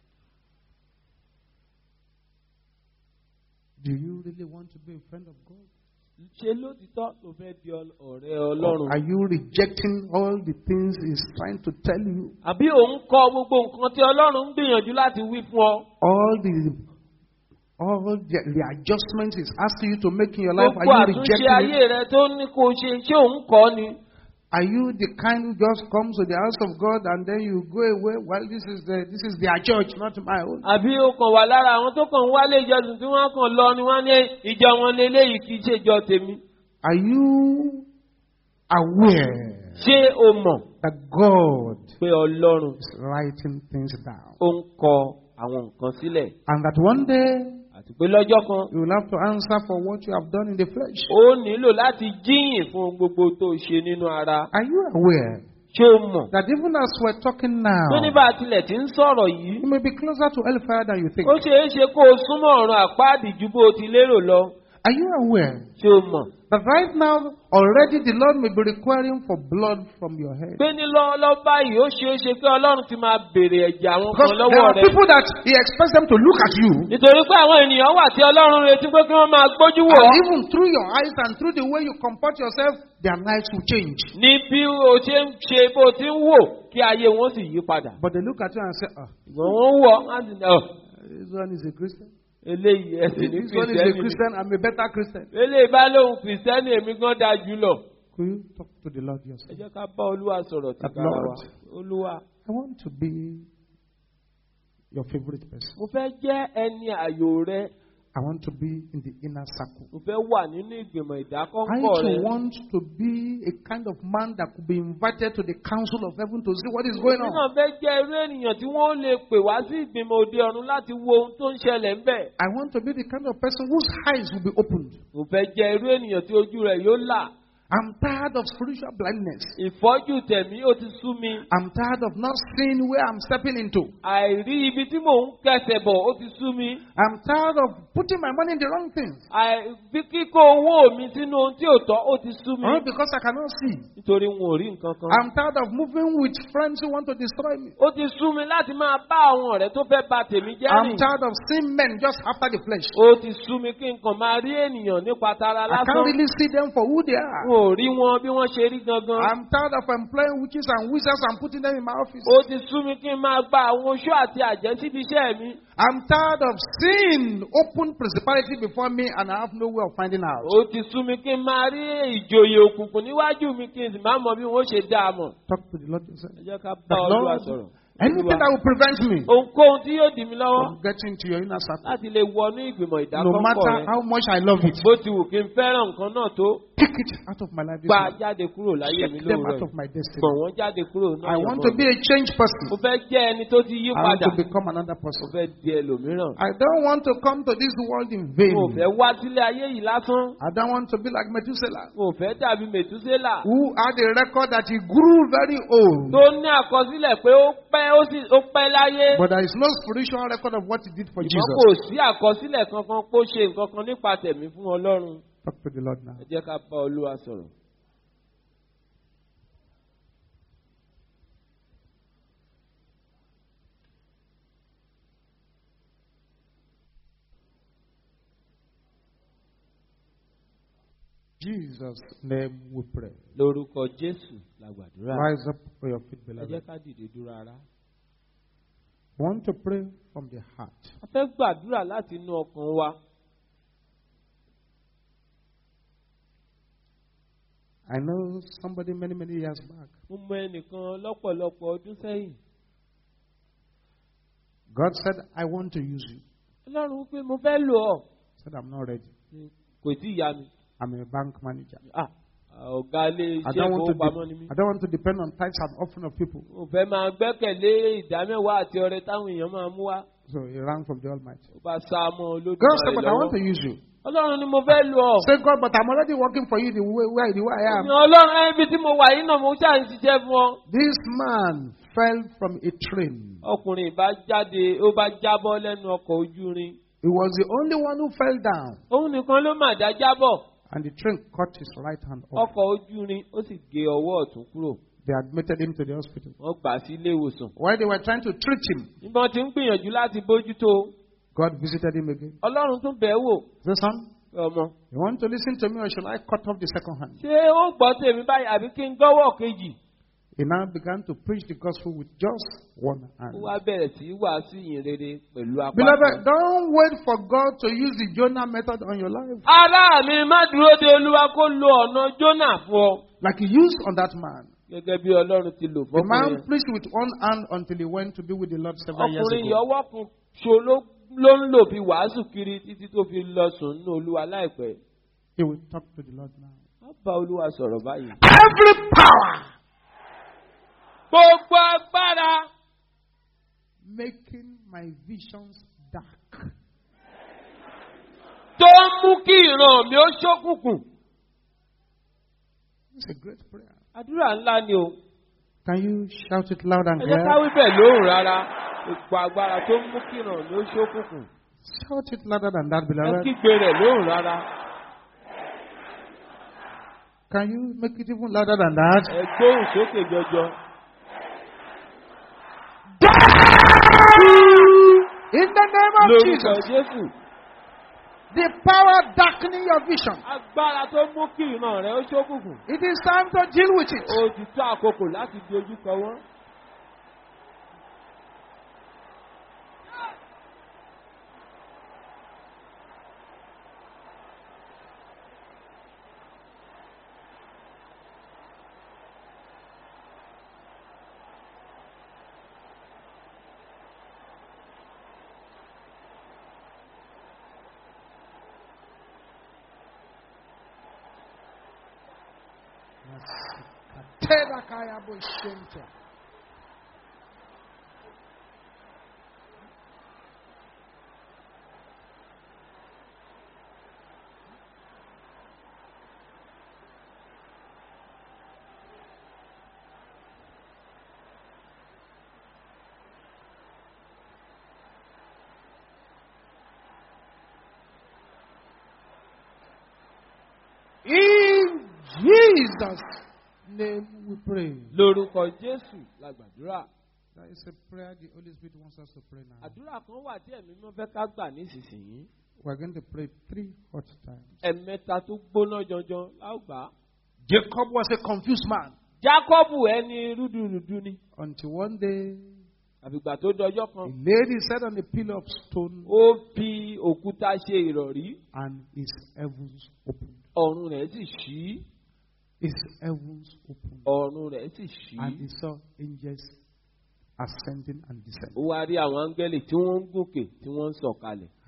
Speaker 1: Do you really want to be a friend of God?
Speaker 2: Ṣé lótìtọ́ tó fẹ́ di ọ̀rẹ́ Ọlọ́run?
Speaker 1: Are you rejecting all the things He's trying to tell you?
Speaker 2: Àbí òun kọ̀ gbogbo nǹkan tí Ọlọ́run ń gbìyànjú láti wí fún ọ?
Speaker 1: All the adjustments He's asking you to make in your life,
Speaker 2: Gbogbo
Speaker 1: are you
Speaker 2: àtúnṣe
Speaker 1: rejecting
Speaker 2: ayé
Speaker 1: it?
Speaker 2: rẹ tó ní kó ṣe ṣé òun kọ́ ni?
Speaker 1: Are you the kind who just comes to the house of God and then you go away? Well, this is their church, not my own.
Speaker 2: Àbí o kàn wà lára àwọn tó kàn wálé ìjọsìn tí wọ́n kàn lọ ni wọ́n ní ìjọ wọn lélẹ́yìí kì í ṣèjọ tèmi.
Speaker 1: Are you aware
Speaker 2: Ṣé o mọ̀
Speaker 1: that God
Speaker 2: pé Ọlọ́run
Speaker 1: is writing things down?
Speaker 2: ó ń kọ àwọn nǹkan sílẹ̀?
Speaker 1: And that one day
Speaker 2: Àti pé lọ́jọ́ kan
Speaker 1: you will have to answer for what you have done in the flesh.
Speaker 2: ó nílò láti jíyìn fún gbogbo tó ṣe nínú ara.
Speaker 1: Are you aware
Speaker 2: Ṣé o mọ̀
Speaker 1: that even as we're talking
Speaker 2: tó ní
Speaker 1: now,
Speaker 2: bá tilẹ̀ tí ń sọ̀rọ̀ yìí?
Speaker 1: you may be closer to hellfire than you think?
Speaker 2: Ó ṣeé ṣe kó o súnmọ́ ọ̀run àpáàdì ju bó o ti lérò lọ.
Speaker 1: Are you aware
Speaker 2: Ṣé o mọ̀
Speaker 1: that right now already the Lord may be requiring for blood from your head?
Speaker 2: pé ní lọ́wọ́lọ́wọ́ báyìí ó ṣeé ṣe pé Ọlọ́run ti máa béèrè ẹ̀jẹ̀ àwọn
Speaker 1: Because
Speaker 2: kan
Speaker 1: there
Speaker 2: lọ́wọ́
Speaker 1: are
Speaker 2: rẹ.
Speaker 1: people that He expects them to look at you,
Speaker 2: Nítorí pé àwọn ènìyàn wà tí Ọlọ́run retí pé kí wọ́n máa gbójú wò ọ́.
Speaker 1: and even through your eyes and through the way you comport yourself, their lives will change.
Speaker 2: Ní bí o ṣe ń ṣe bó o ti ń wò kí ayé wọn sì yí padà.
Speaker 1: But they look at you and say,
Speaker 2: Ìgbọ̀n wọn ń wọ̀ á sì ní ọ̀
Speaker 1: this one is a Christian.
Speaker 2: eléyìí ẹ̀sìn ní
Speaker 1: This one is a
Speaker 2: kìrìsìtẹ́nì.
Speaker 1: Christian. I'm a better Christian.
Speaker 2: Eléyìí bá lóhun kìrìsìtẹ́nì èmi gan dáa jù lọ.
Speaker 1: Could you talk to the Lord
Speaker 2: Ẹ
Speaker 1: yourself?
Speaker 2: jẹ́ ká bá Olúwa sọ̀rọ̀ tí kára wa.
Speaker 1: Lord.
Speaker 2: Olúwa,
Speaker 1: I want to be your favorite person.
Speaker 2: mo fẹ́ jẹ́ ẹni ààyò rẹ.
Speaker 1: I want to be in the inner circle.
Speaker 2: Mo fẹ́ wà nínú ìgbìmọ̀
Speaker 1: I
Speaker 2: ìdákọ́ńkọ́ rẹ.
Speaker 1: too want to be a kind of man that could be invited to the council of heaven to see what is going
Speaker 2: Èmi
Speaker 1: on.
Speaker 2: náà fẹ́ jẹ́ irú ènìyàn tí wọ́n lè pè wá sí ìgbìmọ̀ òde ọ̀run láti wo ohun tó ń ṣẹlẹ̀ ńbẹ̀.
Speaker 1: I want to be the kind of person whose eyes will be opened.
Speaker 2: Mo fẹ́ jẹ́ irú ènìyàn tí ojú rẹ̀ yóò là.
Speaker 1: I'm tired of spiritual blindness.
Speaker 2: Ìfọ́jú tẹ̀mí ó ti sú mi.
Speaker 1: I'm tired of not seeing where I'm stepping into.
Speaker 2: Àìrí ibi tí mò ń kẹsẹ̀ bọ̀ ó ti sú mi.
Speaker 1: I'm tired of putting my money in the wrong things.
Speaker 2: Àìbí kíkó owó mi sínú ohun tí ò tọ́ ó ti sú mi.
Speaker 1: All because I cannot see.
Speaker 2: Nítorí wọn ò rí nǹkan kan.
Speaker 1: I'm tired of moving with friends who want to destroy me.
Speaker 2: Ó ti sú mi láti máa bá àwọn ọ̀rẹ́ tó fẹ́ bà tèmi jẹ́
Speaker 1: I'm
Speaker 2: rìn.
Speaker 1: tired of seeing men just after the flesh.
Speaker 2: Ó ti sú mi kí n kàn máa rí ènìyàn nípa tara
Speaker 1: I can't
Speaker 2: lásán.
Speaker 1: really see them for who they are.
Speaker 2: Wọn ò rí wọn bí wọ́n ṣe rí gangan.
Speaker 1: I'm tired of employing witches and wizards and putting them in my office.
Speaker 2: Ó ti sú mi kí n máa gba àwọn oṣó àti àjẹ́ síbi iṣẹ́ mi.
Speaker 1: I'm tired of seeing open principality before me and I have no way of finding out.
Speaker 2: Ó ti sú mi kí n máa rí ìjòyè òkùnkùn níwájú mi kí n sì máa mọ bí wọ́n ṣe dá a mọ̀.
Speaker 1: Talk to the Lord yourself.
Speaker 2: Ẹ jẹ́ ká bá Olúwa sọ̀rọ̀.
Speaker 1: Anything that will prevent me
Speaker 2: Ohunkóhun tí yóò dì mí lọ́wọ́
Speaker 1: from getting to your inner circle,
Speaker 2: láti lè wọnú ìgbìmọ̀
Speaker 1: no
Speaker 2: ìdákọ́ńkọ́
Speaker 1: matter
Speaker 2: rẹ.
Speaker 1: how much I love it,
Speaker 2: Bó ti wù kí n fẹ́ràn nǹkan náà tó.
Speaker 1: pick Take it out of my life this
Speaker 2: Gbà
Speaker 1: morning.
Speaker 2: jáde kúrò láyé mi
Speaker 1: Take them
Speaker 2: lóòrọ̀
Speaker 1: out
Speaker 2: yìí.
Speaker 1: of my destiny.
Speaker 2: Gbọ̀n wọ́n jáde kúrò náà.
Speaker 1: I want to be a changed person.
Speaker 2: Mo fẹ́ jẹ́ ẹni tó ti yí
Speaker 1: I want
Speaker 2: padà.
Speaker 1: to become another
Speaker 2: Mo
Speaker 1: person.
Speaker 2: fẹ́ di ẹlòmíràn.
Speaker 1: I don't want to come to this world in vain.
Speaker 2: Mo fẹ́ wá sílé ayé yìí lásán.
Speaker 1: I don't want to be like Methuselah,
Speaker 2: Mo fẹ́ dàbí Mètúsélà.
Speaker 1: who had a record that he grew very old.
Speaker 2: Tó ní àkọsílẹ̀ pé ó pẹ́ láyé.
Speaker 1: But there is no spiritual record of what he did for
Speaker 2: Ìmọ̀
Speaker 1: Jesus.
Speaker 2: kò sí àkọsílẹ̀ kankan pé ó ṣe nǹkan kan nípa tẹ̀mí fún Ọlọ́run.
Speaker 1: Talk to the Lord now.
Speaker 2: Ẹ jẹ́ ká bá Olúwa sọ̀rọ̀.
Speaker 1: Jesus' name we pray.
Speaker 2: Lórúkọ Jésù la gbàdúrà.
Speaker 1: Rise up for your feet,
Speaker 2: Ẹ jẹ́
Speaker 1: beloved.
Speaker 2: ká dìde dúró ara.
Speaker 1: I want to pray from the heart.
Speaker 2: A fẹ́ gbàdúrà láti inú ọkàn wa.
Speaker 1: I know somebody many years back.
Speaker 2: Mo mọ ẹnìkan lọ́pọ̀lọpọ̀ ọdún sẹ́yìn.
Speaker 1: God said, I want to use you.
Speaker 2: Ọlọ́run pé mo fẹ́ lò ọ́.
Speaker 1: I said, I'm not ready.
Speaker 2: Kò tí ì yá mi.
Speaker 1: I'm a bank manager.
Speaker 2: Ọ̀gá ilé
Speaker 1: I
Speaker 2: iṣẹ́
Speaker 1: don't
Speaker 2: ìfowópamọ́ ni mí.
Speaker 1: want to depend on tithes and offering of people.
Speaker 2: Mo fẹ́ máa gbẹ́kẹ̀lé ìdámẹ́wàá àti ọrẹ táwọn èèyàn máa mú wá.
Speaker 1: So he ran from the Almighty.
Speaker 2: Ó bá sá mọ́
Speaker 1: God said,
Speaker 2: Olódùmarè
Speaker 1: but I want to
Speaker 2: lọ́wọ́.
Speaker 1: use you.
Speaker 2: Ọlọ́run ni mo fẹ́ lò ọ́.
Speaker 1: Say, God, but I'm already working for you the way I am.
Speaker 2: Ọlọ́run ibi tí mo wà yìí náà mo ṣáà ń ṣiṣẹ́ fún ọ.
Speaker 1: This man fell from a train.
Speaker 2: Ọkùnrin bá jábọ́ lẹ́nu ọkọ̀ ojú irin.
Speaker 1: He was the only one who fell down.
Speaker 2: Òun nìkan ló mà dá jábọ̀.
Speaker 1: And the train cut his right hand off.
Speaker 2: Ọkọ̀ ojú irin ó sì gé ọwọ́ ọ̀tún kúrò.
Speaker 1: They admitted him to the hospital.
Speaker 2: Wọ́n gbà á sí ilé ìwòsàn.
Speaker 1: While they were trying to treat him,
Speaker 2: Nígbà wọ́n ti ń gbìyànjú láti bójútó.
Speaker 1: God visited him again.
Speaker 2: Ọlọ́run tún bẹ̀ ẹ́ wò.
Speaker 1: Say, son,
Speaker 2: Ọmọ.
Speaker 1: you want to listen to me or shall I cut off the second hand?
Speaker 2: Ṣé ó gbọ́ tèmi báyìí àbí kí n gbọ́wọ́ kejì?
Speaker 1: He now began to preach the gospel with just one hand.
Speaker 2: Ó wá bẹ̀rẹ̀ sí í wàásù ìyìn rere pẹ̀lú apá
Speaker 1: Beloved,
Speaker 2: kan.
Speaker 1: don't wait for God to use the Jonah method on your life.
Speaker 2: Ará mi má dúró de Olúwa kó lo ọ̀nà Jónà fún ọ.
Speaker 1: Like he used on that man.
Speaker 2: Gẹ́gẹ́ bí Ọlọ́run ti lò
Speaker 1: The
Speaker 2: fọ́kùnrin
Speaker 1: man
Speaker 2: yẹn.
Speaker 1: preached with one hand until he went to be with the Lord several years
Speaker 2: Ọkùnrin yìí
Speaker 1: ago.
Speaker 2: ọwọ́ kan ṣo ló ń lò bí wàásù kiri títí tó fi lọ sùn nínú Olúwa láìpẹ́.
Speaker 1: He will talk to the Lord now.
Speaker 2: Wọ́n bá Olúwa sọ̀rọ̀ báyìí.
Speaker 1: Every power
Speaker 2: Gbogbo agbára
Speaker 1: making my visions dark.
Speaker 2: tó ń mú kí ìran mi ó ṣókùnkùn.
Speaker 1: It's a great prayer.
Speaker 2: Àdúrà ńlá ni o.
Speaker 1: Can you shout it loud and
Speaker 2: Ẹ jẹ́ ká
Speaker 1: clear?
Speaker 2: wí bẹ́ẹ̀ lóhùn rárá. Gbogbo agbára tó ń mú kí ìran mi ó ṣókùnkùn.
Speaker 1: Shout it louder than that,
Speaker 2: Ẹ
Speaker 1: beloved.
Speaker 2: kígbe rẹ̀ lóhùn rárá.
Speaker 1: Can you make it even louder than that?
Speaker 2: Ẹ gbóhùn sókè jọjọ.
Speaker 1: In the name of
Speaker 2: Lórúkọ
Speaker 1: Jesus,
Speaker 2: Jésù.
Speaker 1: the power darkening your vision.
Speaker 2: Agbára tó mú kí ìran rẹ̀ ó ṣókùnkùn.
Speaker 1: It is time to deal with it.
Speaker 2: Ó ti tó àkókò láti dojú kọ wọ́n.
Speaker 1: In Jesus' name we pray.
Speaker 2: Lórúkọ Jésù la gbàdúrà.
Speaker 1: That is a prayer the Holy Spirit wants us to pray now.
Speaker 2: Àdúrà kan wà tí ẹ̀mí mímọ́ fẹ́ ká gbà nísinsìnyí.
Speaker 1: We're going to pray 3 hot times.
Speaker 2: Ẹ̀mẹ́ta tó gbóná janjan la ó gbà.
Speaker 1: Jacob was a confused man
Speaker 2: Jákọ́bù ẹni rúdurùdu ni.
Speaker 1: until one day
Speaker 2: Àfìgbà tó dọjọ́
Speaker 1: he
Speaker 2: kan.
Speaker 1: laid his head on a pillar of stone
Speaker 2: Ó fi òkúta ṣe ìrọ̀rí.
Speaker 1: and his heavens opened.
Speaker 2: Ọ̀run rẹ̀ sì ṣí.
Speaker 1: His heavens opened.
Speaker 2: Ọ̀run rẹ̀ sì ṣí.
Speaker 1: And he saw angels ascending and descending.
Speaker 2: Ó wá rí àwọn áńgẹ́lì tí wọ́n ń gòkè tí wọ́n ń sọ̀kalẹ̀.
Speaker 1: Have you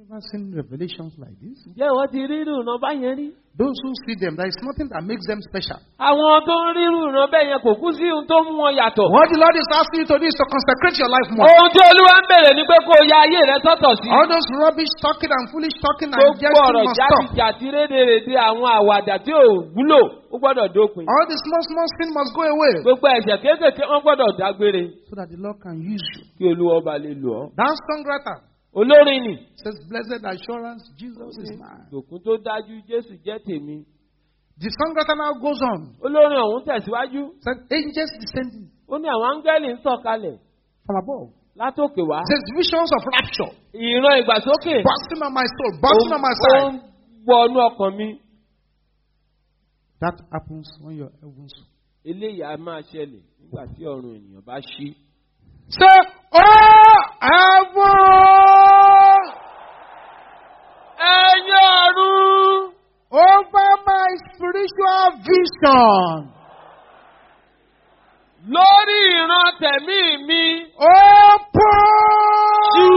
Speaker 1: ever seen revelations like this?
Speaker 2: Ǹjẹ́ wọ́n ti rí irú ìran báyẹn rí?
Speaker 1: Those who see them, there is nothing that makes them special.
Speaker 2: Àwọn tó ń rí irú ìran bẹ́ẹ̀ yẹn kò kú sí ohun tó mú wọn yàtọ̀.
Speaker 1: What the Lord is asking you to do is to consecrate your life more.
Speaker 2: Ohun tí Olúwa ń bèrè ni pé kó o ya ayé rẹ sọ́tọ̀ sí.
Speaker 1: All those rubbish talking and foolish talking and
Speaker 2: Gbogbo
Speaker 1: jesting
Speaker 2: ọ̀rọ̀
Speaker 1: must stop.
Speaker 2: jàtijàti rédèrèdè àwọn àwàdà tí ò wúlò ó gbọ́dọ̀ dópin.
Speaker 1: All the small sin must go away.
Speaker 2: Gbogbo ẹ̀ṣẹ̀ kéékèèké wọ́n gbọ́dọ̀ dágbére.
Speaker 1: So that the Lord can use you.
Speaker 2: Kí Olúwa ọba lè lò ọ́.
Speaker 1: That songwriter
Speaker 2: Olórin nì.
Speaker 1: says, blessed assurance, Jesus is mine.
Speaker 2: Ìgbòkun tó dájú Jésù jẹ́ tèmi.
Speaker 1: The songwriter now goes on.
Speaker 2: Olórin ọ̀hún tẹ̀síwájú.
Speaker 1: Says, angels descending
Speaker 2: Ó ní àwọn áńgẹ́lì ń sọ̀kalẹ̀
Speaker 1: from above.
Speaker 2: látòkè wá.
Speaker 1: Says, visions of rapture.
Speaker 2: Ìran ìgbàsókè.
Speaker 1: Bursting on my soul, bursting on my
Speaker 2: Ó
Speaker 1: side.
Speaker 2: ń wọnú ọkàn mi.
Speaker 1: That happens when your heavens.
Speaker 2: Eléyìí á máa ṣẹlẹ̀ nígbà tí ọ̀run ènìyàn bá ṣí.
Speaker 1: Say, oh, heaven!
Speaker 2: Ẹ̀yin ọ̀run.
Speaker 1: Over my spiritual vision.
Speaker 2: Lórí ìran tẹ̀mí mi.
Speaker 1: Open!
Speaker 2: Sí.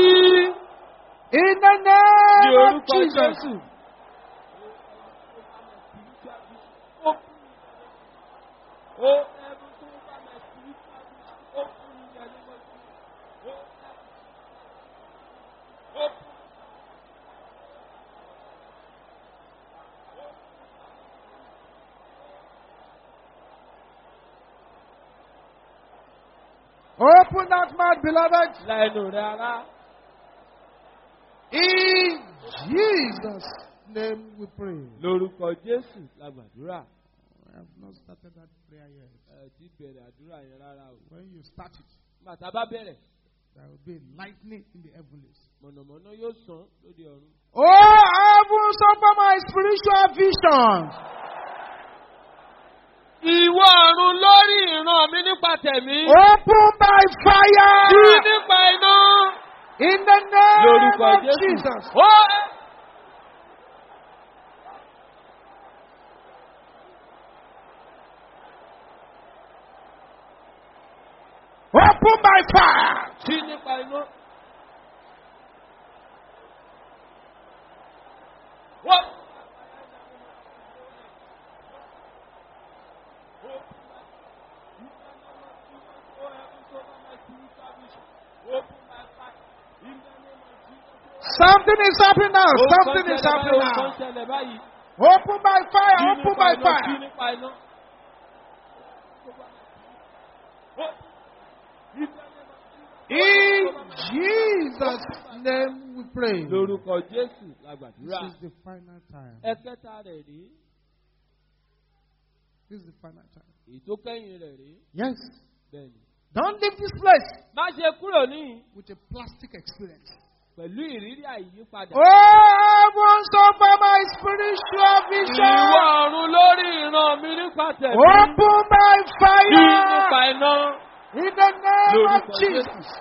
Speaker 1: In the
Speaker 2: Ní
Speaker 1: name of
Speaker 2: orúkọ
Speaker 1: Jesus.
Speaker 2: Jésù.
Speaker 1: Open that mouth, beloved.
Speaker 2: Lẹ́nu rẹ̀ ará.
Speaker 1: In Jesus' name we pray.
Speaker 2: Lórúkọ Jésù la gbàdúrà.
Speaker 1: I have not started that prayer yet.
Speaker 2: Ẹ ti bẹ̀rẹ̀ àdúrà yẹn rárá o.
Speaker 1: When you start it,
Speaker 2: Bàtà bá bẹ̀rẹ̀.
Speaker 1: there will be lightning in the heavens.
Speaker 2: Mọ̀nàmọ́ná yóò sàn lóde ọ̀run.
Speaker 1: Oh, heavens, open my spiritual visions.
Speaker 2: Ìwọ ọ̀run lórí ìran mi nípa tẹ̀mí.
Speaker 1: Open by
Speaker 2: Sí
Speaker 1: fire.
Speaker 2: nípa iná.
Speaker 1: In the name
Speaker 2: Lórúkọ
Speaker 1: of
Speaker 2: Jésù.
Speaker 1: Jesus. Open by fire.
Speaker 2: Sí nípa iná.
Speaker 1: Something is happening now. Something is happening now. Open by fire. Open by fire. In Jesus' name we pray.
Speaker 2: Lórúkọ Jésù la
Speaker 1: This
Speaker 2: gbàdúrà.
Speaker 1: is the final time.
Speaker 2: Ẹ̀kẹta rẹ̀ rí.
Speaker 1: This is the final time.
Speaker 2: Èyí tó kẹ́yìn rẹ̀ rí.
Speaker 1: Yes.
Speaker 2: Bẹ́ẹ̀ni.
Speaker 1: Don't leave this place
Speaker 2: Má ṣe kúrò níyìn
Speaker 1: with a plastic experience.
Speaker 2: pẹ̀lú ìrírí àyípadà.
Speaker 1: Oh, heavens over my spiritual vision.
Speaker 2: Ìwọ ọ̀run lórí ìran mi nípa tẹ̀mí.
Speaker 1: Open by
Speaker 2: Sí nípa
Speaker 1: fire.
Speaker 2: iná.
Speaker 1: In the name of
Speaker 2: Lórúkọ
Speaker 1: Jesus.
Speaker 2: Jésù.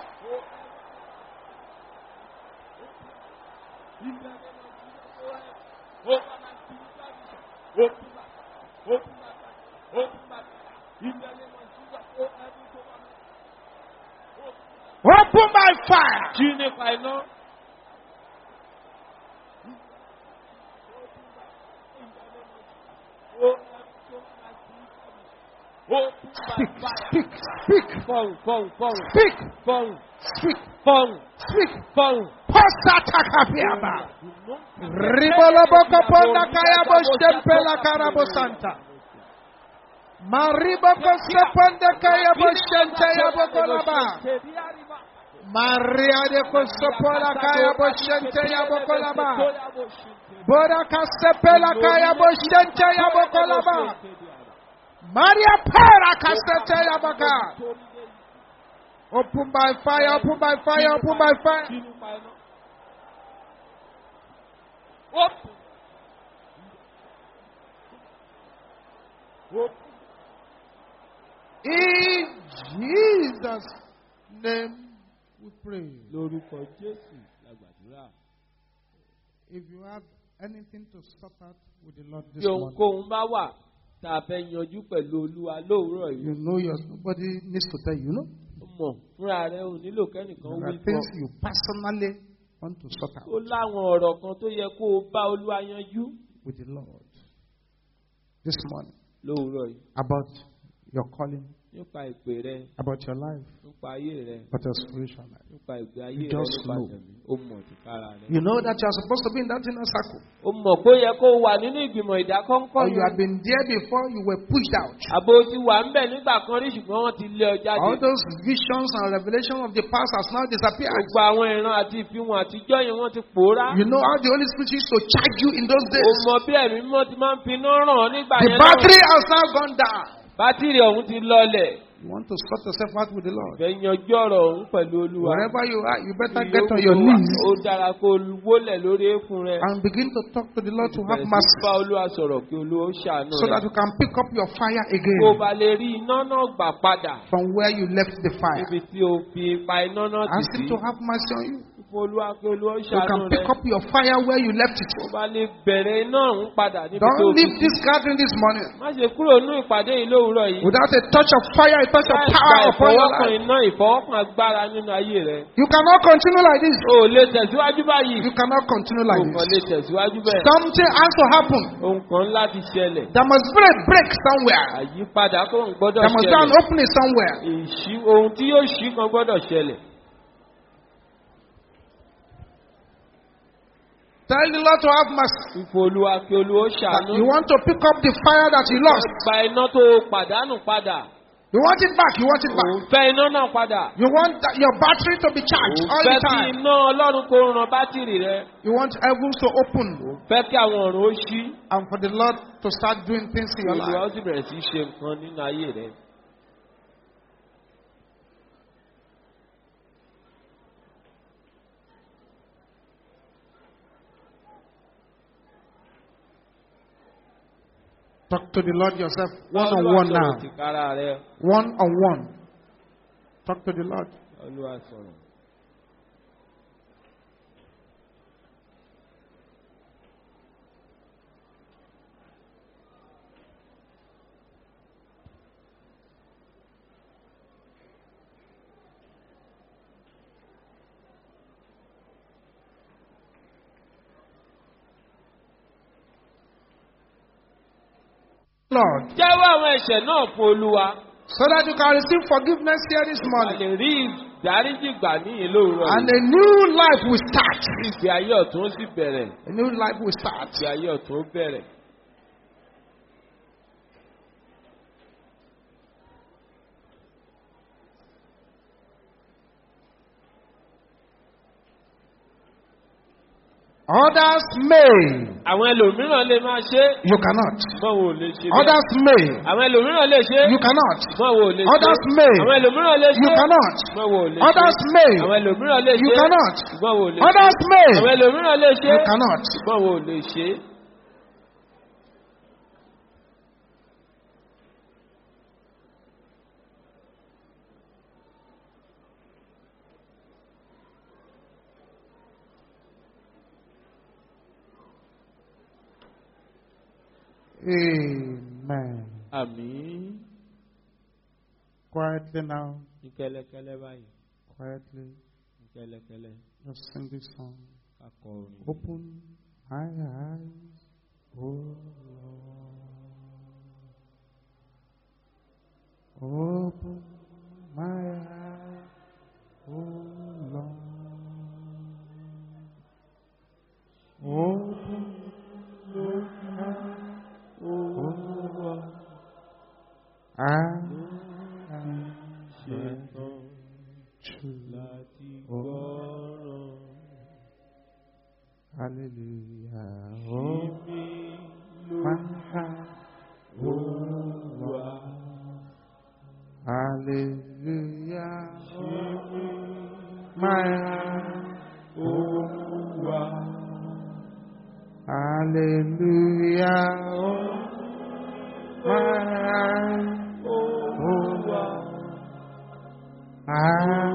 Speaker 1: Open by fire.
Speaker 2: Sí nípa iná.
Speaker 1: Speak, speak, speak,
Speaker 2: Fọ́hùn fọ́hùn fọ́hùn
Speaker 1: speak,
Speaker 2: fọ́hùn
Speaker 1: speak,
Speaker 2: fọ́hùn
Speaker 1: speak.
Speaker 2: fọ́hùn.
Speaker 1: Posatakapiaba. Riboloboko ponda kayabo shempela karabo santa. Mariboko seponde kayabo shente yabo kolaba. Maria de kosopola kayabo shente yabo kolaba. Bora kasepela kayabo shente yabo kolaba. Maria para kasete yabaka. Open by fire, open by fire, open by fire. In Jesus' name we pray.
Speaker 2: Lórúkọ Jésù la gbàdúrà.
Speaker 1: If you have anything to sort out with the Lord this
Speaker 2: Bí
Speaker 1: morning,
Speaker 2: ohunkóhun bá wà tá a fẹ́ yanjú pẹ̀lú Olúwa lóòrọ̀ yìí.
Speaker 1: you know nobody needs to tell you,
Speaker 2: Ó mọ̀ fúnra rẹ̀ ò nílò kẹ́nìkan
Speaker 1: There
Speaker 2: wí
Speaker 1: are
Speaker 2: fún
Speaker 1: things
Speaker 2: ọ.
Speaker 1: you personally want to sort
Speaker 2: ó
Speaker 1: out
Speaker 2: láwọn ọ̀rọ̀ kan tó yẹ kó o bá Olúwa yanjú
Speaker 1: with the Lord this morning
Speaker 2: lówùúrọ̀ yìí
Speaker 1: about your calling,
Speaker 2: nípa ìpè rẹ,
Speaker 1: about your life,
Speaker 2: nípa ayé rẹ,
Speaker 1: about your spiritual life.
Speaker 2: nípa ìgbé ayé
Speaker 1: You
Speaker 2: rẹ,
Speaker 1: just
Speaker 2: nípa
Speaker 1: know.
Speaker 2: tẹ̀mí. Ó mọ̀ tìkára rẹ.
Speaker 1: You know that you are supposed to be in that inner circle.
Speaker 2: Ó mọ̀ pé ó yẹ kó o wà nínú ìgbìmọ̀ ìdákọ́ńkọ́
Speaker 1: Or you
Speaker 2: yẹn.
Speaker 1: have been there before you were pushed out.
Speaker 2: Àbò ti wà ń bẹ̀ nígbà kan rí ṣùgbọ́n wọ́n ti lé ọ jáde.
Speaker 1: All those visions and revelations of the past has now disappeared.
Speaker 2: Gbogbo àwọn ìran àti ìfihàn àtijọ́ yẹn wọ́n ti pòórá.
Speaker 1: You know how the Holy Spirit used to charge you in those
Speaker 2: Ó
Speaker 1: days.
Speaker 2: mọ bí ẹ̀mí mímọ́ ti máa ń finá ràn ọ́ nígbà
Speaker 1: The
Speaker 2: yẹn
Speaker 1: battery has now gone down.
Speaker 2: Bátìrì ọ̀hún ti lọlẹ̀.
Speaker 1: You want to sort yourself out with the Lord.
Speaker 2: Fẹ́ yanjú ọ̀rọ̀ ọ̀hún pẹ̀lú Olúwa.
Speaker 1: Wherever you are, you better get on your knees
Speaker 2: Ó dára kó o wólẹ̀ lórí eékún rẹ.
Speaker 1: and begin to talk to the Lord to have
Speaker 2: Bẹ̀rẹ̀ sí
Speaker 1: mercy,
Speaker 2: bá Olúwa sọ̀rọ̀ kí Olúwa ó ṣàánú
Speaker 1: so that
Speaker 2: rẹ.
Speaker 1: you can pick up your fire
Speaker 2: Kó o
Speaker 1: again
Speaker 2: bá lè rí iná náà gbà padà.
Speaker 1: from where you left the fire.
Speaker 2: Níbi tí o fi ipa iná náà tì
Speaker 1: Ask
Speaker 2: sí.
Speaker 1: Him to have mercy on you.
Speaker 2: Fún Olúwa kí Olúwa ó
Speaker 1: You
Speaker 2: ṣàánú
Speaker 1: can
Speaker 2: rẹ.
Speaker 1: pick up your fire where you left it.
Speaker 2: Kó o bá lè bẹ̀rẹ̀ iná ọ̀hún padà níbi tó
Speaker 1: Don't
Speaker 2: fi
Speaker 1: leave
Speaker 2: sí.
Speaker 1: this gathering this morning
Speaker 2: Má ṣe kúrò nínú ìpàdé yìí lówùúrọ̀ yìí.
Speaker 1: without a touch of fire, a touch of
Speaker 2: Láì
Speaker 1: power
Speaker 2: gba
Speaker 1: upon your
Speaker 2: ìfọwọ́kàn
Speaker 1: life.
Speaker 2: iná ìfọwọ́kàn agbára nínú ayé rẹ.
Speaker 1: You cannot continue like this.
Speaker 2: O ò lè tẹ̀síwájú báyìí.
Speaker 1: You cannot continue
Speaker 2: O
Speaker 1: like
Speaker 2: kàn lè
Speaker 1: this.
Speaker 2: tẹ̀síwájú bẹ́ẹ̀.
Speaker 1: Something has to happen.
Speaker 2: Ohun kan láti ṣẹlẹ̀.
Speaker 1: There must be a break somewhere.
Speaker 2: Àyípadà kan gbọ́dọ̀
Speaker 1: There must be an
Speaker 2: ṣẹlẹ̀.
Speaker 1: opening somewhere.
Speaker 2: Ohun tí yóò ṣí kan gbọ́dọ̀ ṣẹlẹ̀.
Speaker 1: Tell the Lord to have mercy.
Speaker 2: Fífún Olúwa kí Olúwa ó
Speaker 1: That
Speaker 2: ṣàánú.
Speaker 1: you want to pick up the fire that you lost.
Speaker 2: Gba iná tó pàdánù padà.
Speaker 1: You want it back. You want it back.
Speaker 2: Òun fẹ́ iná náà padà.
Speaker 1: You want your battery to be charged
Speaker 2: Òun
Speaker 1: all
Speaker 2: fẹ́
Speaker 1: the
Speaker 2: kí
Speaker 1: time.
Speaker 2: iná Ọlọ́run kó ran bátìrì rẹ.
Speaker 1: You want heavens to open
Speaker 2: Òun fẹ́ kí àwọn ọ̀run ó ṣí.
Speaker 1: and for the Lord to start doing things in your
Speaker 2: Olúwa ó
Speaker 1: life.
Speaker 2: sì bẹ̀rẹ̀ sí í ṣe nǹkan nínú ayé rẹ.
Speaker 1: Talk to the Lord yourself one on
Speaker 2: Olúwa
Speaker 1: one
Speaker 2: sọ̀rọ̀
Speaker 1: now.
Speaker 2: tìkára rẹ.
Speaker 1: One on one. Talk to the Lord.
Speaker 2: Olúwa sọ̀rọ̀.
Speaker 1: Lord,
Speaker 2: Jẹ́wọ́ àwọn ẹ̀ṣẹ̀ náà fún Olúwa.
Speaker 1: so that you can receive forgiveness here this
Speaker 2: A
Speaker 1: morning.
Speaker 2: lè rí ìdáríjì gbà níyìn lóòrọ̀
Speaker 1: And
Speaker 2: yìí.
Speaker 1: a new life will start.
Speaker 2: Ìgbé ayé ọ̀tún sì bẹ̀rẹ̀.
Speaker 1: A new life will start.
Speaker 2: Ìgbé ayé ọ̀tún bẹ̀rẹ̀.
Speaker 1: Others may.
Speaker 2: Àwọn ẹlòmíràn lè máa ṣe.
Speaker 1: You cannot.
Speaker 2: Ṣùgbọ́n wo lè ṣe bẹ́ẹ̀.
Speaker 1: Others may.
Speaker 2: Àwọn ẹlòmíràn lè ṣe.
Speaker 1: You cannot.
Speaker 2: Ṣùgbọ́n wo lè ṣe.
Speaker 1: Others may.
Speaker 2: Àwọn ẹlòmíràn lè ṣe.
Speaker 1: You cannot.
Speaker 2: Ṣùgbọ́n wo lè ṣe.
Speaker 1: Others may.
Speaker 2: Àwọn ẹlòmíràn lè ṣe.
Speaker 1: You cannot.
Speaker 2: Ṣùgbọ́n wo lè ṣe.
Speaker 1: Others may.
Speaker 2: Àwọn ẹlòmíràn lè ṣe.
Speaker 1: You cannot.
Speaker 2: Ṣùgbọ́n wo lè ṣe.
Speaker 1: Amen.
Speaker 2: Àmín.
Speaker 1: Quietly now.
Speaker 2: Ní kẹ́lẹ́kẹ́lẹ́ báyìí.
Speaker 1: Quietly.
Speaker 2: Ní kẹ́lẹ́kẹ́lẹ́.
Speaker 1: Just sing this song.
Speaker 2: Kakọ orin.
Speaker 1: Open my eyes, oh Lord. Open my eyes, oh Lord. Open my eyes, oh Lord. I am
Speaker 2: Ṣetán
Speaker 1: true.
Speaker 2: láti gbọ́ràn.
Speaker 1: Hallelujah. Oh, my heart, oh Lord. Hallelujah. My heart, oh Lord. Hallelujah. Oh, my heart, oh Lord. I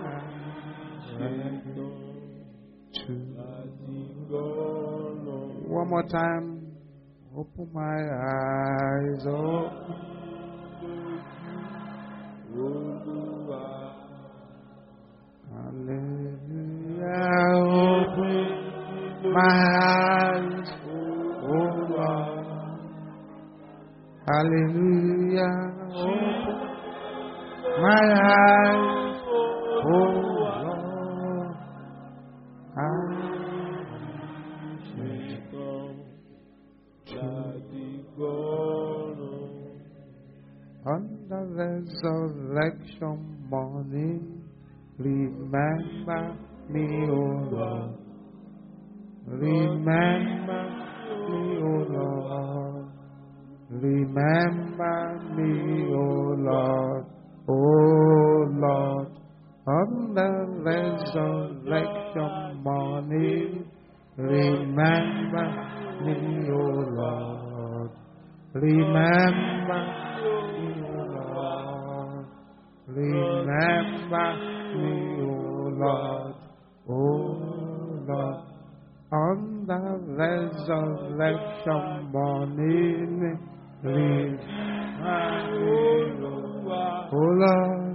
Speaker 1: am true. One more time. Open my eyes. Oh, hallelujah. Oh, my eyes, oh Lord. Hallelujah. Open my eyes, oh Lord. On the resurrection morning, remember me, oh Lord. Remember me, oh Lord. Remember me, oh Lord. Oh Lord. On the resurrection morning, remember me, oh Lord. Remember me, oh Lord. Remember me, oh Lord. Oh Lord. On the resurrection morning, remember me, oh Lord.